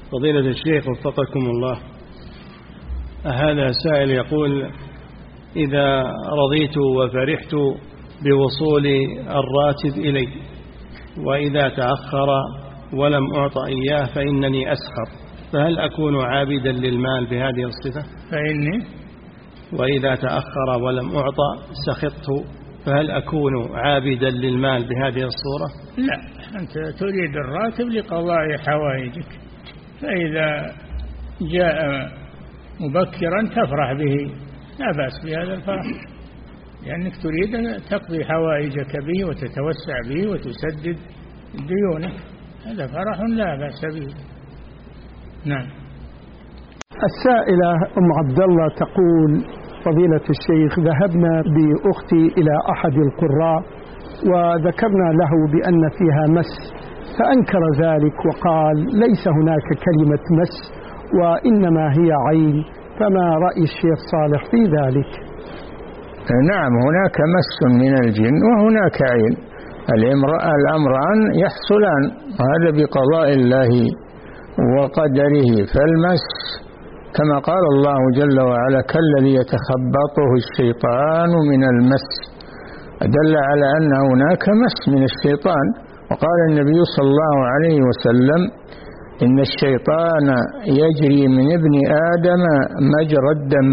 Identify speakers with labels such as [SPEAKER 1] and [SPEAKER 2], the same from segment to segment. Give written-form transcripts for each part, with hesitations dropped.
[SPEAKER 1] فضيلة الشيخ وفقكم الله، هذا سائل يقول: إذا رضيت وفرحت بوصول الراتب إلي، وإذا تأخر ولم أعطى إياه فإنني أسخر، فهل أكون عابدا للمال بهذه الصفة؟
[SPEAKER 2] فإني
[SPEAKER 1] وإذا تأخر ولم أعطى سخطت، فهل أكون عابدا للمال بهذه الصورة؟
[SPEAKER 2] لا، أنت تريد الراتب لقضاء حوائجك، فإذا جاء مبكرا تفرح به، لا بأس بهذا الفرح، لأنك تريد أن تقضي حوائجك به وتتوسع به وتسدد ديونك، هذا فرح لا بأس به. نعم.
[SPEAKER 3] السائلة أم عبد الله تقول: فضيلة الشيخ، ذهبنا بأختي إلى أحد القراء وذكرنا له بأن فيها مس، فأنكر ذلك وقال ليس هناك كلمة مس وإنما هي عين، فما رأي الشيخ صالح في ذلك؟
[SPEAKER 4] نعم، هناك مس من الجن وهناك عين، الأمران يحصلان، وهذا بقضاء الله وقدره. فالمس كما قال الله جل وعلا: كالذي يتخبطه الشيطان من المس، دل على أن هناك مس من الشيطان. وقال النبي صلى الله عليه وسلم: إن الشيطان يجري من ابن آدم مجرى الدم.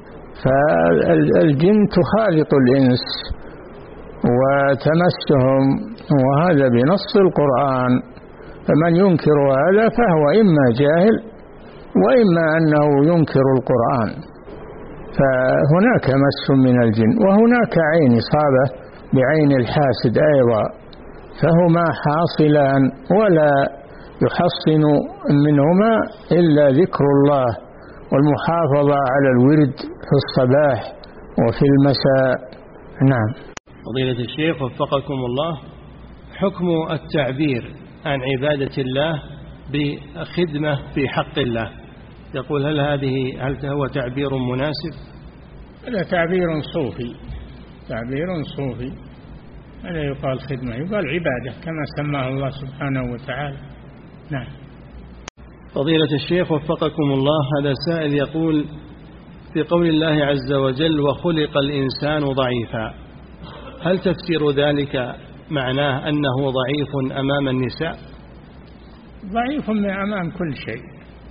[SPEAKER 4] فالجن تخالط الإنس وتمسهم، وهذا بنص القرآن، فمن ينكر هذا فهو إما جاهل وإما أنه ينكر القرآن. فهناك مس من الجن وهناك عين إصابة بعين الحاسد أيضا، فهما حاصلان، ولا يحصن منهما إلا ذكر الله والمحافظة على الورد في الصباح وفي المساء. نعم.
[SPEAKER 1] فضيلة الشيخ وفقكم الله، حكم التعبير عن عبادة الله بخدمة في حق الله، يقول هل هو تعبير مناسب؟
[SPEAKER 2] هذا تعبير صوفي، تعبير صوفي، هذا يقال خدمة، يقال عبادة كما سماه الله سبحانه وتعالى. نعم.
[SPEAKER 1] فضيلة الشيخ وفقكم الله، هذا سائل يقول: في قول الله عز وجل: وخلق الإنسان ضعيفا، هل تفسير ذلك معناه أنه ضعيف أمام النساء؟
[SPEAKER 2] ضعيف أمام كل شيء،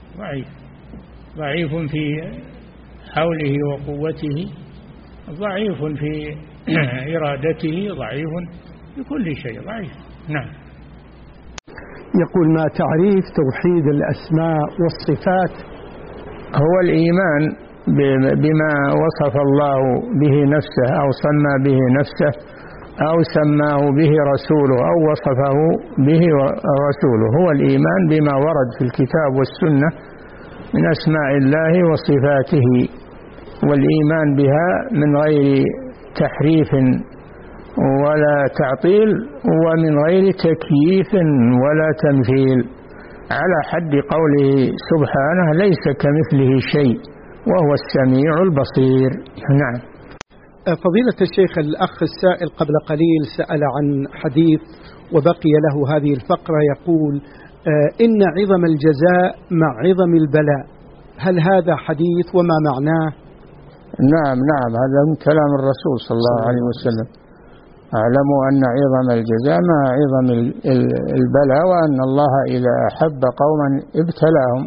[SPEAKER 2] ضعيف في حوله وقوته، ضعيف في إرادته، ضعيف في كل شيء، ضعيف. نعم.
[SPEAKER 3] يقول: ما تعريف توحيد الأسماء والصفات؟
[SPEAKER 4] هو الإيمان بما وصف الله به نفسه أو سمى به نفسه أو سماه به رسوله أو وصفه به رسوله، هو الإيمان بما ورد في الكتاب والسنة من أسماء الله وصفاته، والإيمان بها من غير تحريف ولا تعطيل ومن غير تكييف ولا تمثيل، على حد قوله سبحانه: ليس كمثله شيء وهو السميع البصير. نعم.
[SPEAKER 3] فضيلة الشيخ، الأخ السائل قبل قليل سأل عن حديث وبقي له هذه الفقرة، يقول: إن عظم الجزاء مع عظم البلاء، هل هذا حديث وما معناه؟
[SPEAKER 4] نعم، هذا من كلام الرسول صلى الله عليه وسلم: اعلموا أن عظم الجزاء مع عظم البلاء، وأن الله إذا أحب قوما ابتلاهم،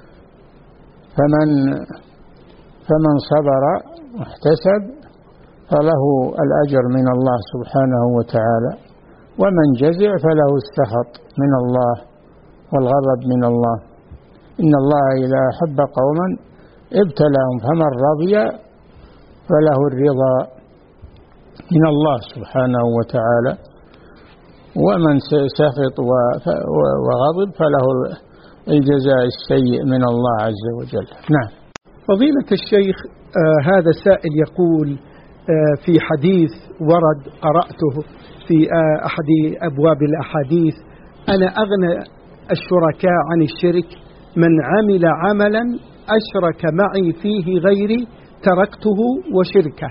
[SPEAKER 4] فمن صبر واحتسب فله الأجر من الله سبحانه وتعالى، ومن جزع فله السخط من الله والغضب من الله. إن الله إذا أحب قوما ابتلاهم، فمن رضي فله الرضا من الله سبحانه وتعالى، ومن سخط وغضب فله الجزاء السيء من الله عز وجل. نعم.
[SPEAKER 3] فضيلة الشيخ، هذا سائل يقول: في حديث ورد قرأته في أحد أبواب الأحاديث: أنا أغنى الشركاء عن الشرك، من عمل عملا أشرك معي فيه غيري تركته وشركه.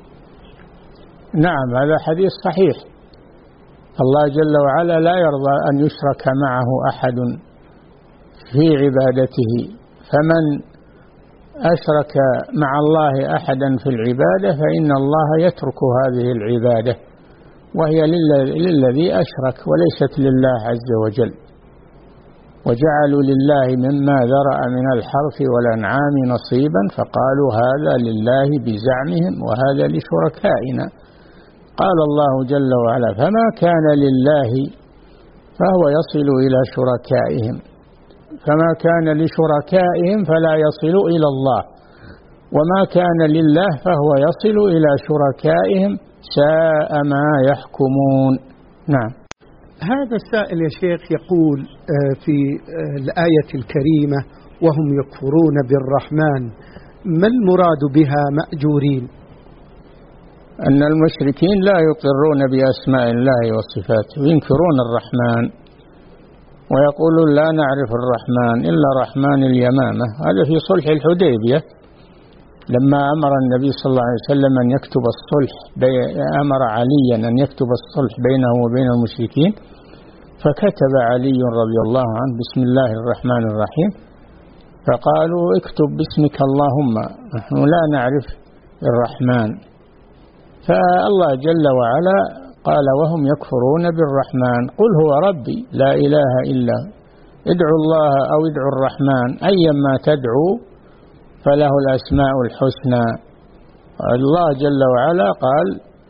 [SPEAKER 4] نعم، هذا حديث صحيح. الله جل وعلا لا يرضى أن يشرك معه أحد في عبادته، فمن أشرك مع الله أحدا في العبادة فإن الله يترك هذه العبادة، وهي للذي أشرك وليست لله عز وجل. وجعلوا لله مما ذرأ من الحرث والأنعام نصيبا فقالوا هذا لله بزعمهم وهذا لشركائنا. قال الله جل وعلا فما كان لله فهو يصل إلى شركائهم، فما كان لشركائهم فلا يصل إلى الله، وما كان لله فهو يصل إلى شركائهم، ساء ما يحكمون. نعم.
[SPEAKER 3] هذا السائل يا شيخ يقول في الآية الكريمة وهم يكفرون بالرحمن، ما المراد بها مأجورين؟
[SPEAKER 4] أن المشركين لا يقرون بأسماء الله وصفاته وينكرون الرحمن، ويقولون لا نعرف الرحمن إلا رحمن اليمامة. هذا في صلح الحديبية لما أمر النبي صلى الله عليه وسلم أن يكتب الصلح، أمر عليا أن يكتب الصلح بينه وبين المشركين، فكتب علي رضي الله عنه بسم الله الرحمن الرحيم، فقالوا اكتب باسمك اللهم، نحن لا نعرف الرحمن. فالله جل وعلا قال وهم يكفرون بالرحمن قل هو ربي لا إله إلا ادعوا الله أو ادعوا الرحمن أيما تدعوا فله الأسماء الحسنى. الله جل وعلا قال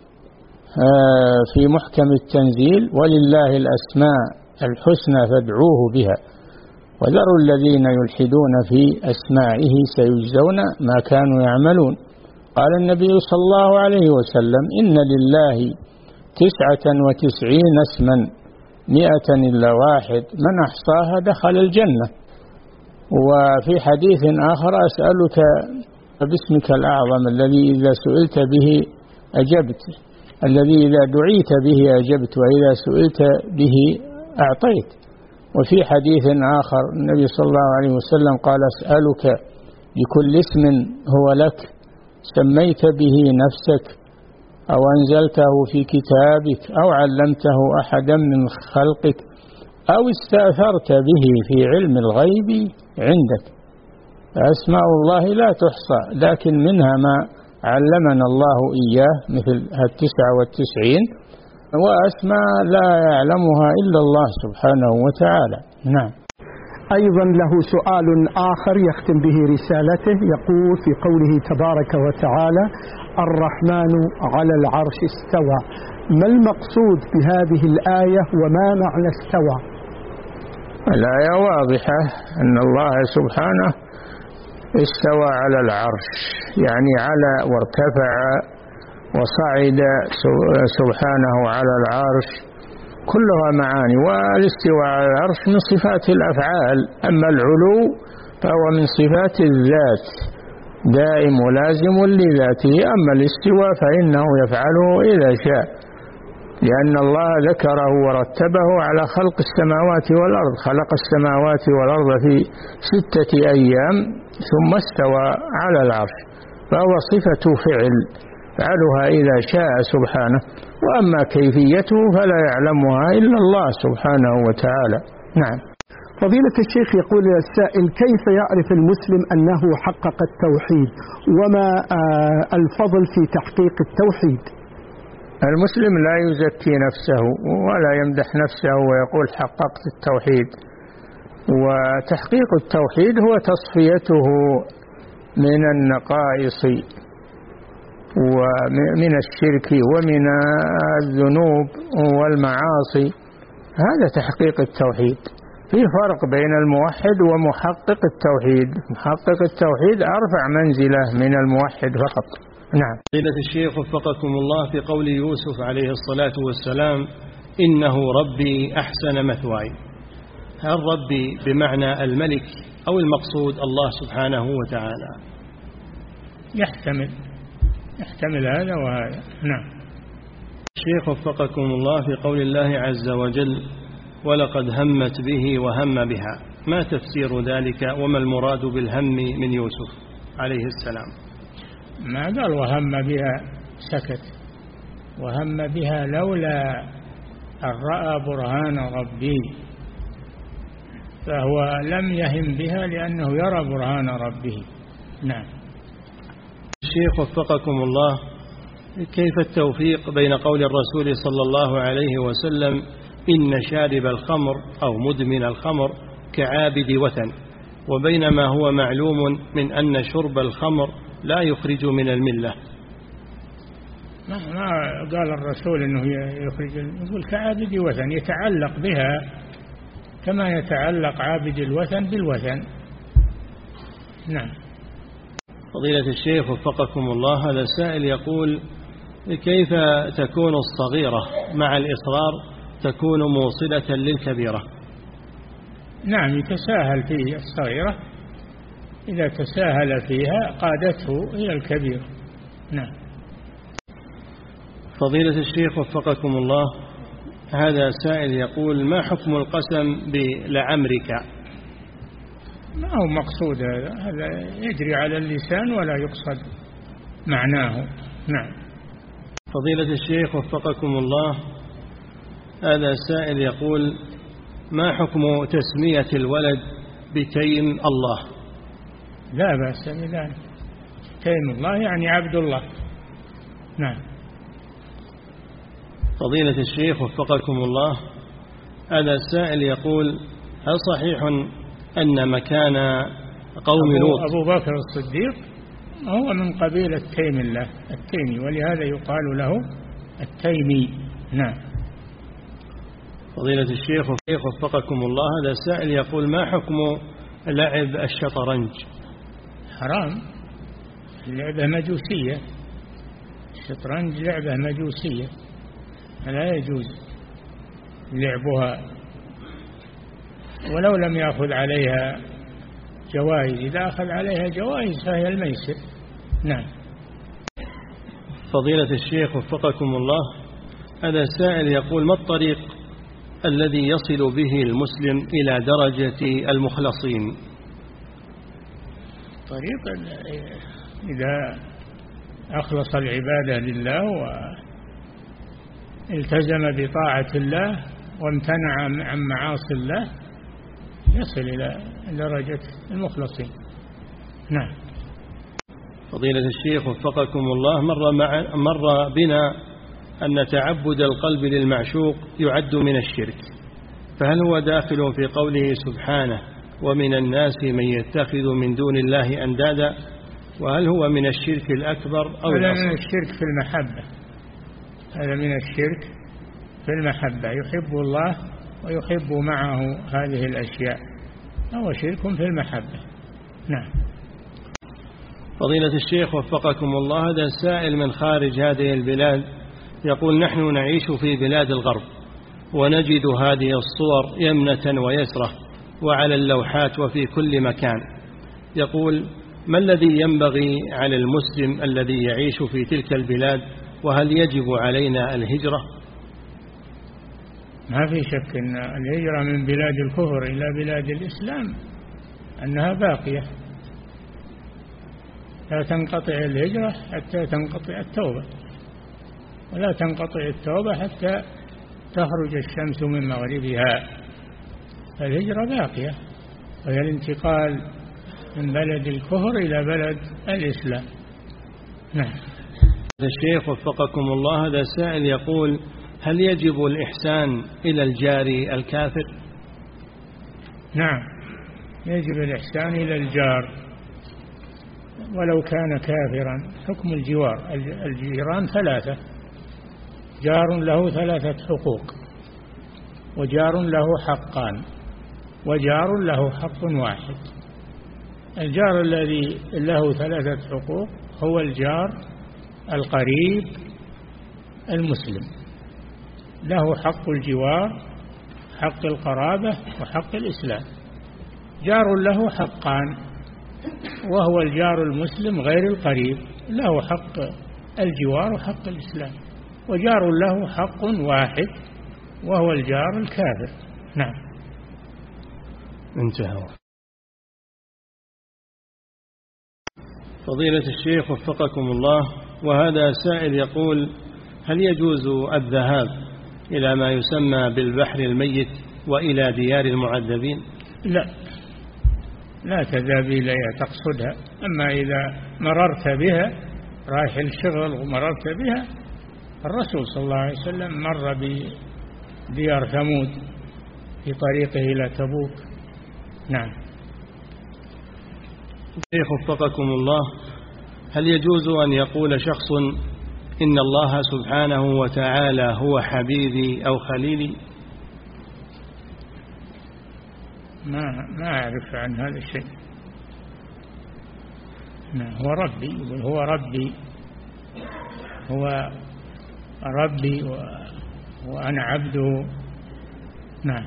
[SPEAKER 4] في محكم التنزيل ولله الأسماء الحسنى فادعوه بها وذروا الذين يلحدون في أسمائه سيجزون ما كانوا يعملون. قال النبي صلى الله عليه وسلم إن لله 99 اسما 100 إلا واحد من أحصاها دخل الجنة. وفي حديث آخر أسألك باسمك الأعظم الذي إذا سئلت به أجبت، الذي إذا دعيت به أجبت، وإذا سئلت به أعطيت. وفي حديث آخر النبي صلى الله عليه وسلم قال أسألك بكل اسم هو لك سميت به نفسك أو أنزلته في كتابك أو علمته أحدا من خلقك أو استأثرت به في علم الغيب عندك. أسماء الله لا تحصى، لكن منها ما علمنا الله إياه مثل 99 وأسماء لا يعلمها إلا الله سبحانه وتعالى. نعم.
[SPEAKER 3] أيضا له سؤال آخر يختم به رسالته، يقول في قوله تبارك وتعالى الرحمن على العرش استوى، ما المقصود بهذه الآية وما معنى استوى؟
[SPEAKER 4] الآية واضحة أن الله سبحانه استوى على العرش، يعني على وارتفع وصعد سبحانه على العرش، كلها معاني. والاستواء على العرش من صفات الأفعال، أما العلو فهو من صفات الذات دائم ولازم لذاته، أما الاستواء فإنه يفعله إذا شاء، لأن الله ذكره ورتبه على خلق السماوات والأرض، خلق السماوات والأرض في 6 أيام ثم استوى على العرش، فهو صفة فعل يفعلها إذا شاء سبحانه، وأما كيفيته فلا يعلمها إلا الله سبحانه وتعالى. نعم.
[SPEAKER 3] فضيلة الشيخ يقول السائل كيف يعرف المسلم أنه حقق التوحيد وما الفضل في تحقيق التوحيد؟
[SPEAKER 4] المسلم لا يزكي نفسه ولا يمدح نفسه ويقول حققت التوحيد، وتحقيق التوحيد هو تصفيته من النقائص ومن الشرك ومن الذنوب والمعاصي، هذا تحقيق التوحيد. في فرق بين الموحد ومحقق التوحيد، محقق التوحيد أرفع منزلة من الموحد فقط. نعم.
[SPEAKER 1] فضيلة الشيخ وفقكم الله، في قول يوسف عليه الصلاة والسلام إنه ربي أحسن مثواي، هل ربي بمعنى الملك أو المقصود الله سبحانه وتعالى؟
[SPEAKER 2] يحتمل هذا وهذا. نعم.
[SPEAKER 1] الشيخ وفقكم الله، في قول الله عز وجل ولقد همت به وهم بها، ما تفسير ذلك وما المراد بالهم من يوسف عليه السلام؟
[SPEAKER 2] ما قال وهم بها سكت، وهم بها لولا أن رأى برهان ربي، فهو لم يهم بها لأنه يرى برهان ربه. نعم.
[SPEAKER 1] الشيخ وفقكم الله، كيف التوفيق بين قول الرسول صلى الله عليه وسلم إن شارب الخمر أو مدمن الخمر كعابد وثن، وبينما هو معلوم من أن شرب الخمر لا يخرج من الملة؟
[SPEAKER 2] ما قال الرسول أنه يخرج، يقول كعابد وثن، يتعلق بها كما يتعلق عابد الوثن بالوثن. نعم.
[SPEAKER 1] فضيلة الشيخ وفقكم الله، هذا السائل يقول كيف تكون الصغيرة مع الإصرار تكون موصلة للكبيرة؟
[SPEAKER 2] نعم، يتساهل في الصغيرة، إذا تساهل فيها قادته إلى الكبيرة. نعم.
[SPEAKER 1] فضيلة الشيخ وفقكم الله، هذا سائل يقول ما حكم القسم بلعمرك؟
[SPEAKER 2] ما هو مقصود هذا يجري على اللسان ولا يقصد معناه. نعم.
[SPEAKER 1] فضيلة الشيخ وفقكم الله، هذا سائل يقول ما حكم تسمية الولد بتيم الله؟
[SPEAKER 2] لا بأس بذلك، تيم الله يعني عبد الله. نعم.
[SPEAKER 1] فضيلة الشيخ وفقكم الله، هذا السائل يقول هل صحيح أن مكان قوم لوط
[SPEAKER 2] أبو بكر الصديق هو من قبيلة تيم الله التيمي، ولهذا يقال له التيمي. نعم.
[SPEAKER 1] فضيلة الشيخ وفقكم الله، هذا السائل يقول ما حكم لعب الشطرنج؟
[SPEAKER 2] حرام، لعبة مجوسية، الشطرنج لعبة مجوسية لا يجوز لعبها، ولو لم يأخذ عليها جوائز، إذا أخذ عليها جوائز فهي الميسر. نعم.
[SPEAKER 1] فضيلة الشيخ وفقكم الله، هذا السائل يقول ما الطريق الذي يصل به المسلم إلى درجة المخلصين؟
[SPEAKER 2] طريق إذا أخلص العبادة لله والتزم بطاعة الله وامتنع عن معاصي الله يصل إلى درجة المخلصين. نعم.
[SPEAKER 1] فضيلة الشيخ وفقكم الله، مر بنا أن تعبد القلب للمعشوق يعد من الشرك، فهل هو داخل في قوله سبحانه ومن الناس من يتخذ من دون الله أندادا، وهل هو من الشرك الأكبر أو
[SPEAKER 2] هذا من الشرك في المحبة، هذا من الشرك في المحبة، يحب الله ويحب معه هذه الأشياء، هو شرك في المحبة. نعم.
[SPEAKER 1] فضيلة الشيخ وفقكم الله، هذا السائل من خارج هذه البلاد يقول نحن نعيش في بلاد الغرب ونجد هذه الصور يمنة ويسرة وعلى اللوحات وفي كل مكان، يقول ما الذي ينبغي على المسلم الذي يعيش في تلك البلاد، وهل يجب علينا الهجرة؟
[SPEAKER 2] ما في شك أن الهجرة من بلاد الكفر إلى بلاد الإسلام أنها باقية، لا تنقطع الهجرة حتى تنقطع التوبة، ولا تنقطع التوبة حتى تخرج الشمس من مغربها، فالهجرة باقية، وهي الانتقال من بلد الكفر إلى بلد الإسلام. نعم.
[SPEAKER 1] الشيخ وفقكم الله، هذا سائل يقول هل يجب الإحسان إلى الجار الكافر؟
[SPEAKER 2] نعم، يجب الإحسان إلى الجار ولو كان كافرا. حكم الجوار، الجيران ثلاثة، جار له ثلاثة حقوق، وجار له حقان، وجار له حق واحد. الجار الذي له ثلاثة حقوق هو الجار القريب المسلم، له حق الجوار، حق القرابة، وحق الإسلام. جار له حقان وهو الجار المسلم غير القريب، له حق الجوار وحق الإسلام. وجار له حق واحد وهو الجار الكافر. نعم.
[SPEAKER 1] انتهى. فضيلة الشيخ وفقكم الله، وهذا سائل يقول هل يجوز الذهاب إلى ما يسمى بالبحر الميت وإلى ديار المعذبين؟
[SPEAKER 2] لا تذهب إليها تقصدها. أما إذا مررت بها رايح الشغل ومررت بها، الرسول صلى الله عليه وسلم مر بديار ثمود في طريقه إلى تبوك. نعم.
[SPEAKER 1] شيخ وفقكم الله، هل يجوز أن يقول شخص إن الله سبحانه وتعالى هو حبيبي أو خليلي؟
[SPEAKER 2] ما أعرف عن هذا الشيء. هو ربي، يقول هو ربي، هو ربي وأنا عبده. نعم.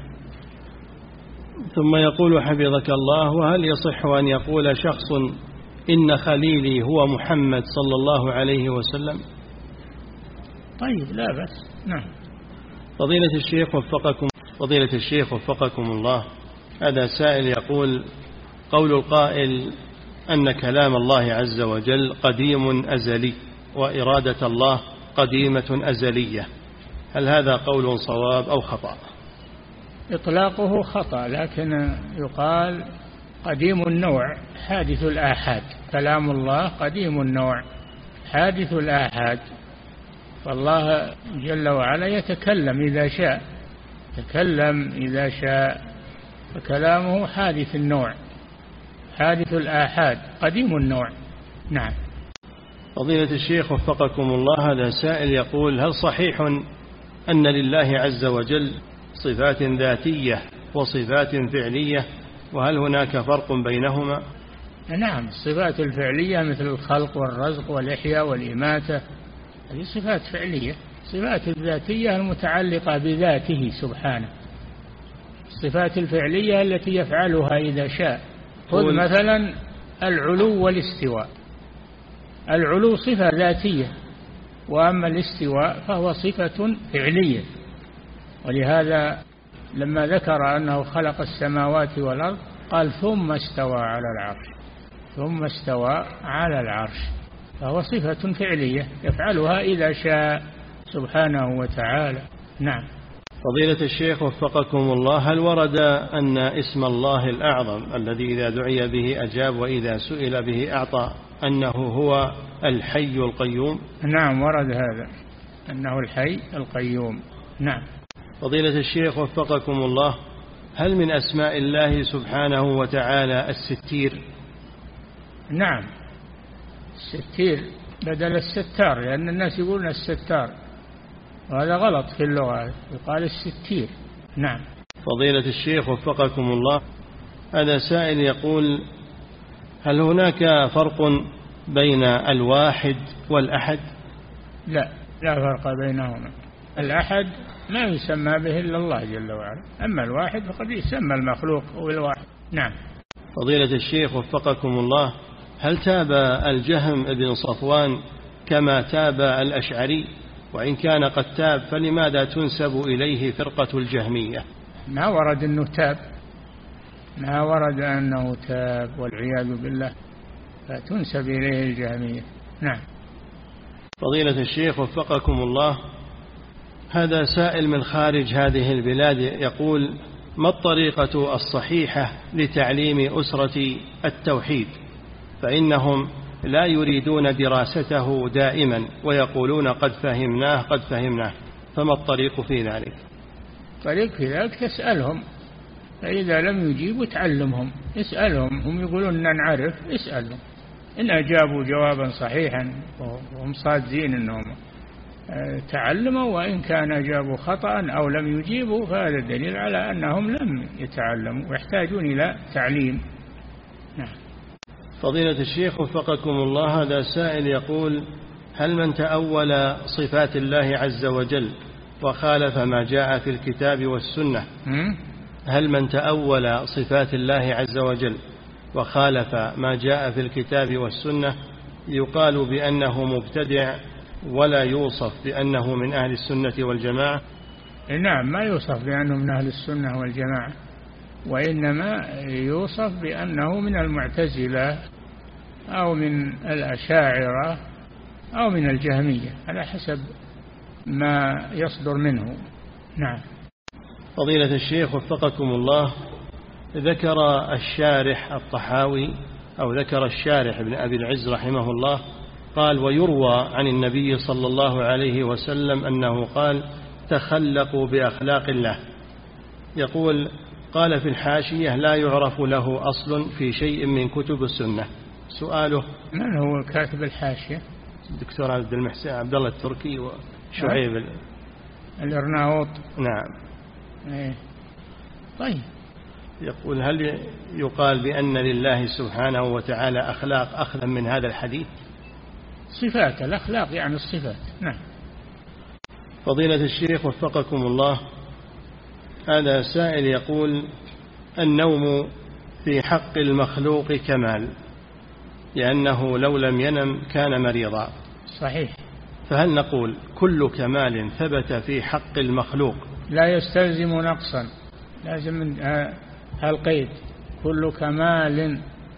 [SPEAKER 1] ثم يقول حفظك الله، وهل يصح أن يقول شخص إن خليلي هو محمد صلى الله عليه وسلم؟
[SPEAKER 2] طيب، لا بأس. نعم.
[SPEAKER 1] فضيلة الشيخ وفقكم الله، هذا سائل يقول: قول القائل أن كلام الله عز وجل قديم أزلي وإرادة الله قديمة أزلية، هل هذا قول صواب أو خطأ؟
[SPEAKER 2] إطلاقه خطأ، لكن يقال قديم النوع حادث الآحاد. كلام الله قديم النوع حادث الآحاد، فالله جل وعلا يتكلم إذا شاء، فكلامه حادث النوع حادث الآحاد قديم النوع. نعم.
[SPEAKER 1] فضيلة الشيخ وفقكم الله، هذا سائل يقول: هل صحيح أن لله عز وجل صفات ذاتية وصفات فعلية، وهل هناك فرق بينهما؟
[SPEAKER 2] نعم. الصفات الفعلية مثل الخلق والرزق والإحياء والإماتة، هذه صفات فعلية. الصفات الذاتية المتعلقة بذاته سبحانه. الصفات الفعلية التي يفعلها إذا شاء. خذ مثلا العلو والاستواء. العلو صفة ذاتية، وأما الاستواء فهو صفة فعلية. ولهذا لما ذكر أنه خلق السماوات والأرض قال ثم استوى على العرش، فهو صفة فعلية يفعلها إذا شاء سبحانه وتعالى. نعم.
[SPEAKER 1] فضيلة الشيخ وفقكم الله، هل ورد أن اسم الله الأعظم الذي إذا دعي به أجاب وإذا سئل به أعطى أنه هو الحي القيوم؟
[SPEAKER 2] نعم، ورد هذا، أنه الحي القيوم. نعم.
[SPEAKER 1] فضيلة الشيخ وفقكم الله، هل من أسماء الله سبحانه وتعالى الستير؟
[SPEAKER 2] نعم، الستير بدل الستار، لأن الناس يقولون الستار، وهذا غلط في اللغة، يقال الستير. نعم.
[SPEAKER 1] فضيلة الشيخ وفقكم الله، هذا سائل يقول: هل هناك فرق بين الواحد والأحد؟
[SPEAKER 2] لا فرق بينهما. الأحد ما يسمى به إلا الله جل وعلا، أما الواحد فقد يسمى المخلوق هو الواحد. نعم.
[SPEAKER 1] فضيلة الشيخ وفقكم الله، هل تاب الجهم بن صفوان كما تاب الأشعري؟ وإن كان قد تاب فلماذا تنسب إليه فرقة الجهمية؟
[SPEAKER 2] ما ورد أنه تاب، ما ورد أنه تاب والعياذ بالله، فتنسب إليه الجهمية. نعم.
[SPEAKER 1] فضيلة الشيخ وفقكم الله، هذا سائل من خارج هذه البلاد يقول: ما الطريقة الصحيحة لتعليم أسرة التوحيد؟ فإنهم لا يريدون دراسته دائما ويقولون قد فهمناه، فما الطريق في ذلك؟
[SPEAKER 2] الطريق في ذلك تسألهم، فإذا لم يجيبوا تعلمهم، اسألهم، هم يقولون أن نعرف، اسألهم، إن أجابوا جوابا صحيحا وهم صادقين أنهم تعلموا، وإن كان أجابوا خطأ أو لم يجيبوا فهذا دليل على أنهم لم يتعلموا ويحتاجون إلى تعليم. نعم.
[SPEAKER 1] فضيلة الشيخ وفقكم الله، هذا سائل يقول: هل من تأول صفات الله عز وجل وخالف ما جاء في الكتاب والسنة هل من تأول صفات الله عز وجل وخالف ما جاء في الكتاب والسنة يقال بأنه مبتدع ولا يوصف بأنه من أهل السنة والجماعة؟
[SPEAKER 2] نعم، ما يوصف بأنه من أهل السنة والجماعة، وإنما يوصف بأنه من المعتزلة أو من الأشاعرة أو من الجهمية على حسب ما يصدر منه. نعم.
[SPEAKER 1] فضيلة الشيخ وفقكم الله، ذكر الشارح الطحاوي أو ذكر الشارح ابن أبي العز رحمه الله قال: ويروى عن النبي صلى الله عليه وسلم أنه قال: تخلقوا بأخلاق الله. يقول: قال في الحاشية: لا يعرف له أصل في شيء من كتب السنة. سؤاله:
[SPEAKER 2] من هو كاتب الحاشية؟
[SPEAKER 1] الدكتور عبد الله التركي وشعيب
[SPEAKER 2] الأرناؤوط.
[SPEAKER 1] نعم.
[SPEAKER 2] طيب.
[SPEAKER 1] يقول: هل يقال بأن لله سبحانه وتعالى أخلاق أخذا من هذا الحديث؟
[SPEAKER 2] صفات الأخلاق يعني الصفات. نعم.
[SPEAKER 1] فضيلة الشيخ وفقكم الله، هذا سائل يقول: النوم في حق المخلوق كمال، لأنه لو لم ينم كان مريضا.
[SPEAKER 2] صحيح.
[SPEAKER 1] فهل نقول كل كمال ثبت في حق المخلوق
[SPEAKER 2] لا يستلزم نقصا؟ لازم من القيد: كل كمال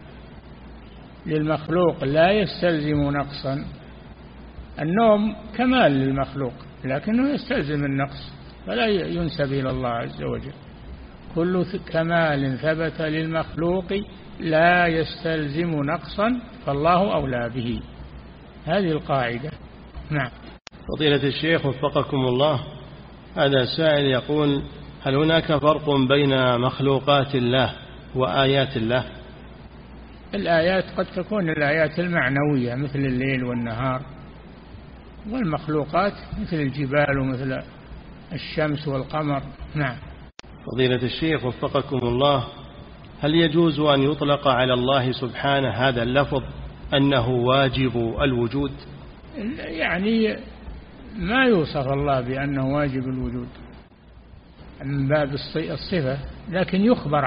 [SPEAKER 2] للمخلوق لا يستلزم نقصا. النوم كمال للمخلوق لكنه يستلزم النقص فلا ينسب إلى الله عز وجل. كل كمال ثبت للمخلوق لا يستلزم نقصا فالله أولى به. هذه القاعدة. نعم.
[SPEAKER 1] فضيلة الشيخ وفقكم الله، هذا سائل يقول: هل هناك فرق بين مخلوقات الله وآيات الله؟
[SPEAKER 2] الآيات قد تكون الآيات المعنوية مثل الليل والنهار، والمخلوقات مثل الجبال ومثل الشمس والقمر. نعم.
[SPEAKER 1] فضيلة الشيخ وفقكم الله، هل يجوز أن يطلق على الله سبحانه هذا اللفظ أنه واجب الوجود؟
[SPEAKER 2] يعني ما يوصف الله بأنه واجب الوجود من باب الصفة، لكن يخبر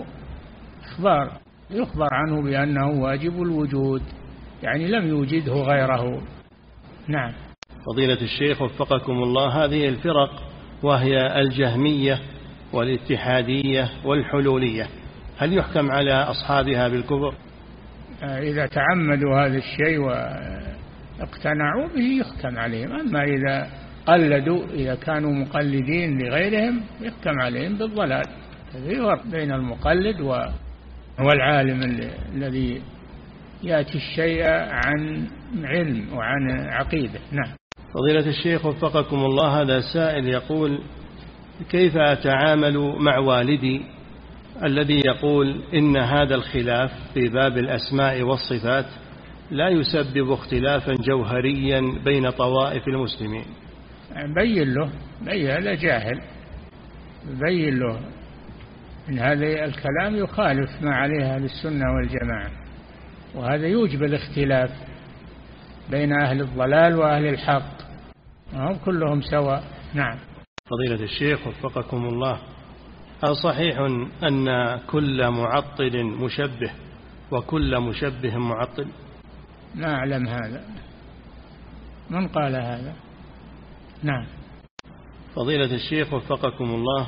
[SPEAKER 2] عنه بأنه واجب الوجود، يعني لم يوجده غيره. نعم.
[SPEAKER 1] فضيلة الشيخ وفقكم الله، هذه الفرق وهي الجهمية والاتحادية والحلولية، هل يحكم على أصحابها بالكفر؟
[SPEAKER 2] إذا تعمدوا هذا الشيء واقتنعوا به يحكم عليهم. أما إذا قلدوا، إذا كانوا مقلدين لغيرهم يحكم عليهم بالضلال. في فرق بين المقلد والعالم الذي يأتي الشيء عن علم وعن عقيدة. نعم.
[SPEAKER 1] فضيلة الشيخ وفقكم الله، هذا سائل يقول: كيف أتعامل مع والدي الذي يقول إن هذا الخلاف في باب الأسماء والصفات لا يسبب اختلافا جوهريا بين طوائف المسلمين؟
[SPEAKER 2] بين له، هذا جاهل، بين له إن هذا الكلام يخالف ما عليه أهل السنة والجماعة، وهذا يوجب الاختلاف بين أهل الضلال وأهل الحق، وهم كلهم سواء. نعم.
[SPEAKER 1] فضيلة الشيخ وفقكم الله، هل صحيح أن كل معطل مشبه وكل مشبه معطل؟
[SPEAKER 2] ما أعلم هذا، من قال هذا؟ نعم.
[SPEAKER 1] فضيلة الشيخ وفقكم الله،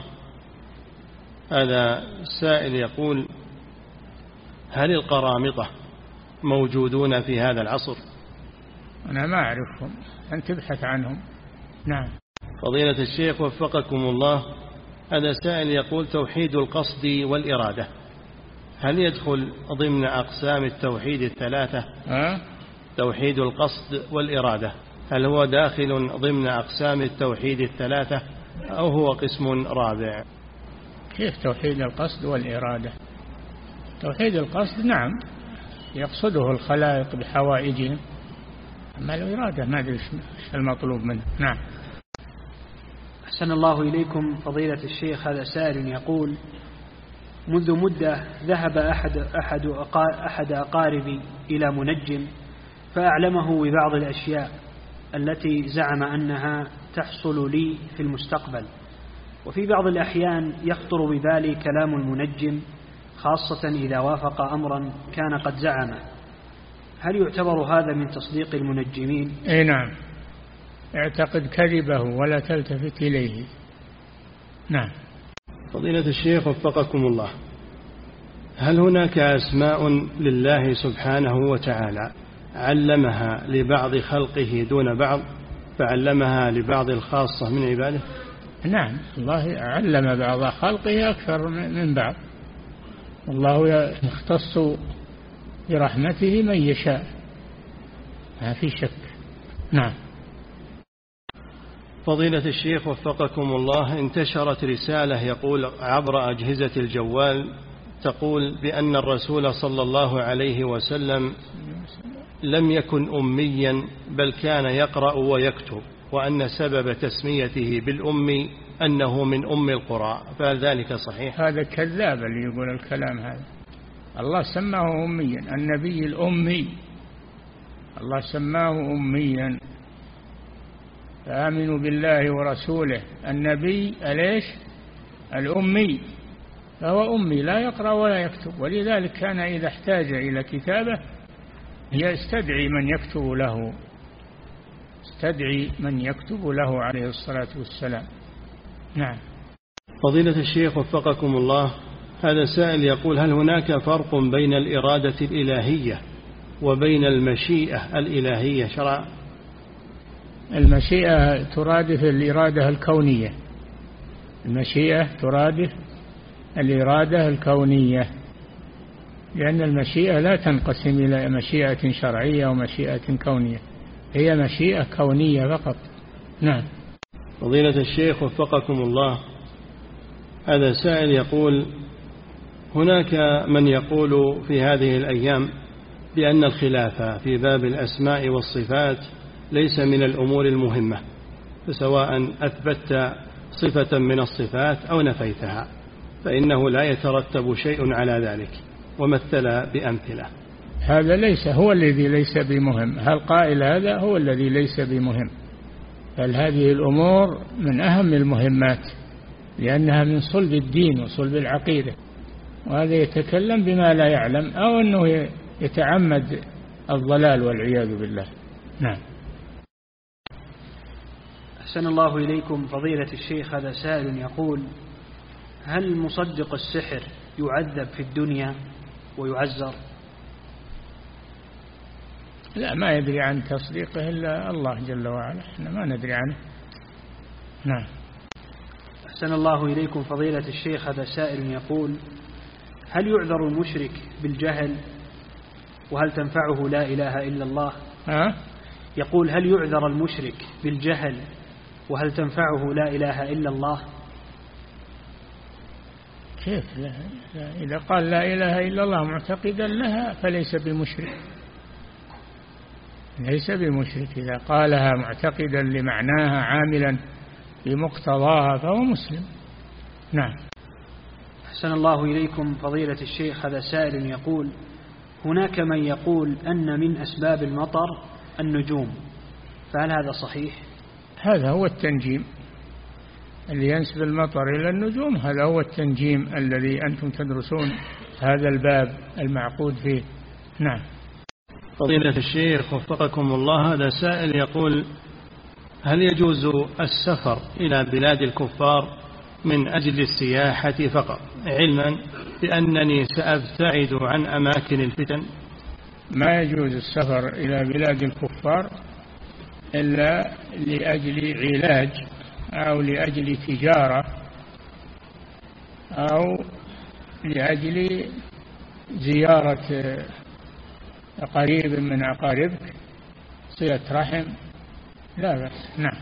[SPEAKER 1] هذا سائل يقول: هل القرامطة موجودون في هذا العصر؟
[SPEAKER 2] أنا ما أعرفهم، أن تبحث عنهم. نعم.
[SPEAKER 1] فضيلة الشيخ وفقكم الله، هذا سائل يقول: توحيد القصد والإرادة هل يدخل ضمن أقسام التوحيد الثلاثة؟ توحيد القصد والإرادة هل هو داخل ضمن أقسام التوحيد الثلاثة أو هو قسم رابع؟
[SPEAKER 2] كيف توحيد القصد والإرادة؟ توحيد القصد نعم يقصده الخلائق بحوائجهم، أما الإرادة ما أدري إيش المطلوب منه. نعم.
[SPEAKER 5] أحسن الله إليكم فضيلة الشيخ، هذا سائل يقول: منذ مدة ذهب أحد أقاربي إلى منجم فأعلمه ببعض الأشياء التي زعم أنها تحصل لي في المستقبل، وفي بعض الأحيان يخطر ببالي كلام المنجم خاصة إذا وافق أمرا كان قد زعمه، هل يعتبر هذا من تصديق المنجمين؟
[SPEAKER 2] أي نعم، اعتقد كذبه ولا تلتفت إليه. نعم.
[SPEAKER 1] فضيلة الشيخ وفقكم الله، هل هناك أسماء لله سبحانه وتعالى علمها لبعض خلقه دون بعض فعلمها لبعض الخاصة من عباده؟
[SPEAKER 2] نعم، الله علم بعض خلقه أكثر من بعض، الله يختص برحمته من يشاء، ما في شك. نعم.
[SPEAKER 1] فضيلة الشيخ وفقكم الله، انتشرت رسالة يقول عبر أجهزة الجوال تقول بأن الرسول صلى الله عليه وسلم لم يكن أميا بل كان يقرأ ويكتب، وأن سبب تسميته بالأمي أنه من أم القرى، فهل ذلك صحيح؟
[SPEAKER 2] هذا كذاب اللي يقول الكلام هذا. الله سماه أميا، النبي الأمي الله سماه أميا. فآمنوا بالله ورسوله. النبي أليش الأمي، فهو أمي لا يقرأ ولا يكتب، ولذلك كان إذا احتاج إلى كتابة يستدعي من يكتب له عليه الصلاة والسلام. نعم.
[SPEAKER 1] فضيلة الشيخ وفقكم الله، هذا سائل يقول هل هناك فرق بين الإرادة الإلهية وبين المشيئة الإلهية شرعا؟
[SPEAKER 2] المشيئة ترادف الإرادة الكونية، المشيئة ترادف الإرادة الكونية، لأن المشيئة لا تنقسم إلى مشيئة شرعية ومشيئة كونية، هي مشيئة كونية فقط. نعم.
[SPEAKER 1] فضيلة الشيخ وفقكم الله، هذا سائل يقول هناك من يقول في هذه الأيام بأن الخلاف في باب الأسماء والصفات ليس من الأمور المهمة، فسواء أثبتت صفة من الصفات أو نفيتها فإنه لا يترتب شيء على ذلك، ومثل بأمثلة.
[SPEAKER 2] هذا ليس هو الذي ليس بمهم، هل قائل هذا هو الذي ليس بمهم، بل هذه الأمور من أهم المهمات، لأنها من صلب الدين وصلب العقيدة، وهذا يتكلم بما لا يعلم أو أنه يتعمد الضلال والعياذ بالله. نعم.
[SPEAKER 5] أحسن الله إليكم فضيلة الشيخ، هذا سائل يقول هل مصدق السحر يعذب في الدنيا ويعزر؟
[SPEAKER 2] لا، ما يدري عن تصديقه إلا الله جل وعلا، احنا ما ندري عنه. نعم.
[SPEAKER 5] أحسن الله إليكم فضيلة الشيخ، هذا سائل يقول هل يعذر المشرك بالجهل وهل تنفعه لا إله إلا الله؟ يقول هل يعذر المشرك بالجهل وهل تنفعه لا إله إلا الله؟
[SPEAKER 2] كيف لا إذا قال لا إله إلا الله معتقدا لها فليس بمشرك، ليس بمشرك. إذا قالها معتقدا لمعناها عاملا بمقتضاها فهو مسلم. نعم.
[SPEAKER 5] أحسن الله إليكم فضيلة الشيخ، هذا سائل يقول هناك من يقول أن من أسباب المطر النجوم، فهل هذا صحيح؟
[SPEAKER 2] هذا هو التنجيم، اللي ينسب المطر إلى النجوم هذا هو التنجيم الذي أنتم تدرسون هذا الباب المعقود فيه. نعم.
[SPEAKER 1] فضيلة الشيخ وفقكم الله، هذا سائل يقول هل يجوز السفر إلى بلاد الكفار من أجل السياحة فقط، علما بأنني سأبتعد عن أماكن الفتن؟
[SPEAKER 2] ما يجوز السفر إلى بلاد الكفار إلا لأجل علاج أو لأجل تجارة أو لأجل زيارة قريب من أقاربك، صلة رحم، لا بأس. نعم.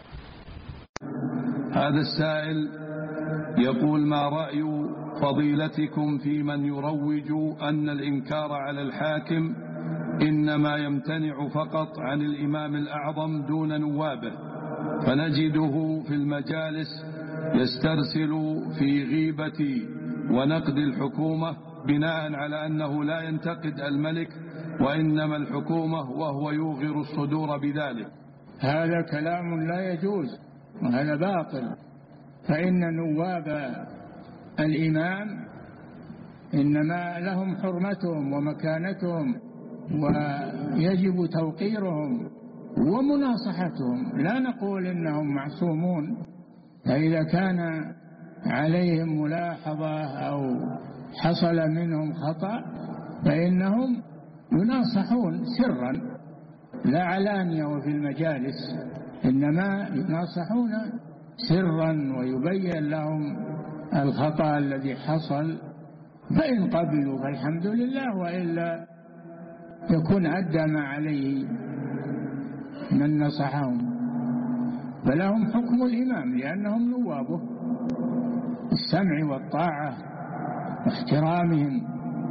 [SPEAKER 6] هذا السائل يقول ما رأي فضيلتكم في من يروج أن الإنكار على الحاكم إنما يمتنع فقط عن الإمام الأعظم دون نوابه، فنجده في المجالس يسترسل في غيبة ونقد الحكومة بناء على أنه لا ينتقد الملك وإنما الحكومة، وهو يوغر الصدور بذلك؟
[SPEAKER 2] هذا كلام لا يجوز وهذا باطل، فإن نواب الإمام إنما لهم حرمتهم ومكانتهم ويجب توقيرهم ومناصحتهم، لا نقول إنهم معصومون، فإذا كان عليهم ملاحظة أو حصل منهم خطأ فإنهم يناصحون سرا لا علانية وفي المجالس، إنما يناصحون سرا ويبين لهم الخطأ الذي حصل فإن قبلوا فالحمد لله، وإلا يكون أدى ما عليه من نصحهم، فلهم حكم الإمام لأنهم نوابه، السمع والطاعة واحترامهم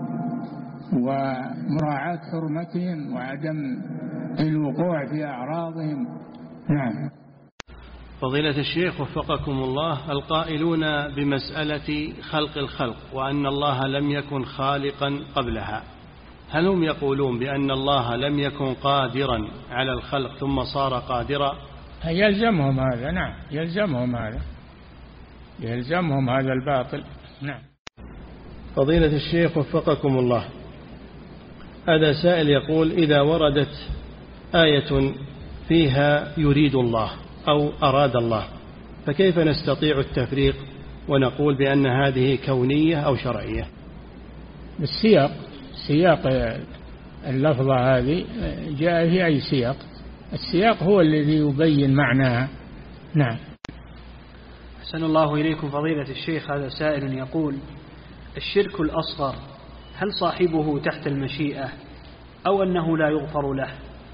[SPEAKER 2] ومراعاة حرمتهم وعدم الوقوع في أعراضهم. نعم.
[SPEAKER 1] فضيلة الشيخ وفقكم الله، القائلون بمسألة خلق الخلق وأن الله لم يكن خالقا قبلها، هل هم يقولون بأن الله لم يكن قادرا على الخلق ثم صار قادرا؟
[SPEAKER 2] يلزمهم هذا. نعم، يلزمهم هذا الباطل. نعم.
[SPEAKER 1] فضيلة الشيخ وفقكم الله، هذا سائل يقول: إذا وردت آية فيها يريد الله أو أراد الله، فكيف نستطيع التفريق ونقول بأن هذه كونية أو شرعية؟
[SPEAKER 2] سياق اللفظة هذه جاء في أي سياق، السياق هو الذي يبين معناها. نعم.
[SPEAKER 5] أحسن الله إليكم فضيلة الشيخ، هذا سائل يقول: الشرك الأصغر هل صاحبه تحت المشيئة أو أنه لا يغفر له؟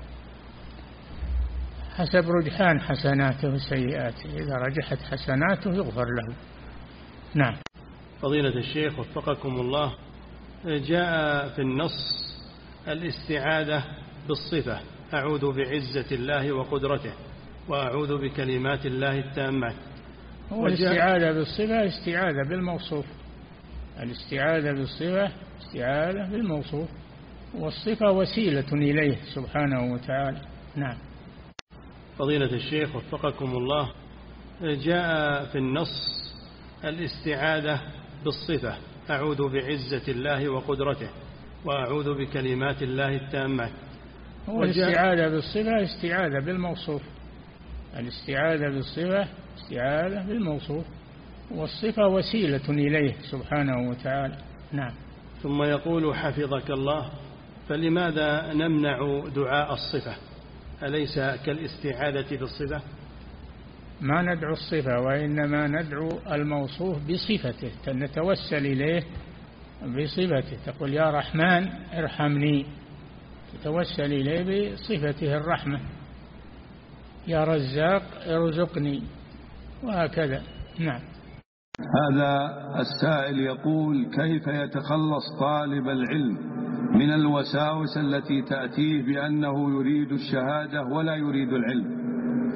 [SPEAKER 2] حسب رجحان حسناته وسيئاته، إذا رجحت حسناته يغفر له. نعم.
[SPEAKER 1] فضيلة الشيخ وفقكم الله، جاء في النص الاستعاذة بالصفة: أعوذ بعزة الله وقدرته وأعوذ بكلمات الله التامات.
[SPEAKER 2] والاستعاذة بالصفة استعاذة بالموصوف، الاستعاذة بالصفة استعاذة بالموصوف، والصفة وسيلة إليه سبحانه وتعالى. نعم.
[SPEAKER 1] فضيلة الشيخ وفقكم الله، جاء في النص الاستعاذة بالصفة: أعوذ بعزة الله وقدرته وأعوذ بكلمات الله التامات.
[SPEAKER 2] والاستعاذة بالصفة استعاذة بالموصوف، الاستعاذة بالصفة استعاذة بالموصوف، والصفة وسيلة إليه سبحانه وتعالى. نعم.
[SPEAKER 1] ثم يقول حفظك الله: فلماذا نمنع دعاء الصفة؟ أليس كالاستعاذة بالصفة؟
[SPEAKER 2] ما ندعو الصفة، وإنما ندعو الموصوف بصفته، نتوسل إليه بصفته، تقول يا رحمن ارحمني، تتوسل إليه بصفته الرحمة، يا رزاق ارزقني، وهكذا. نعم.
[SPEAKER 6] هذا السائل يقول: كيف يتخلص طالب العلم من الوساوس التي تأتيه بأنه يريد الشهادة ولا يريد العلم؟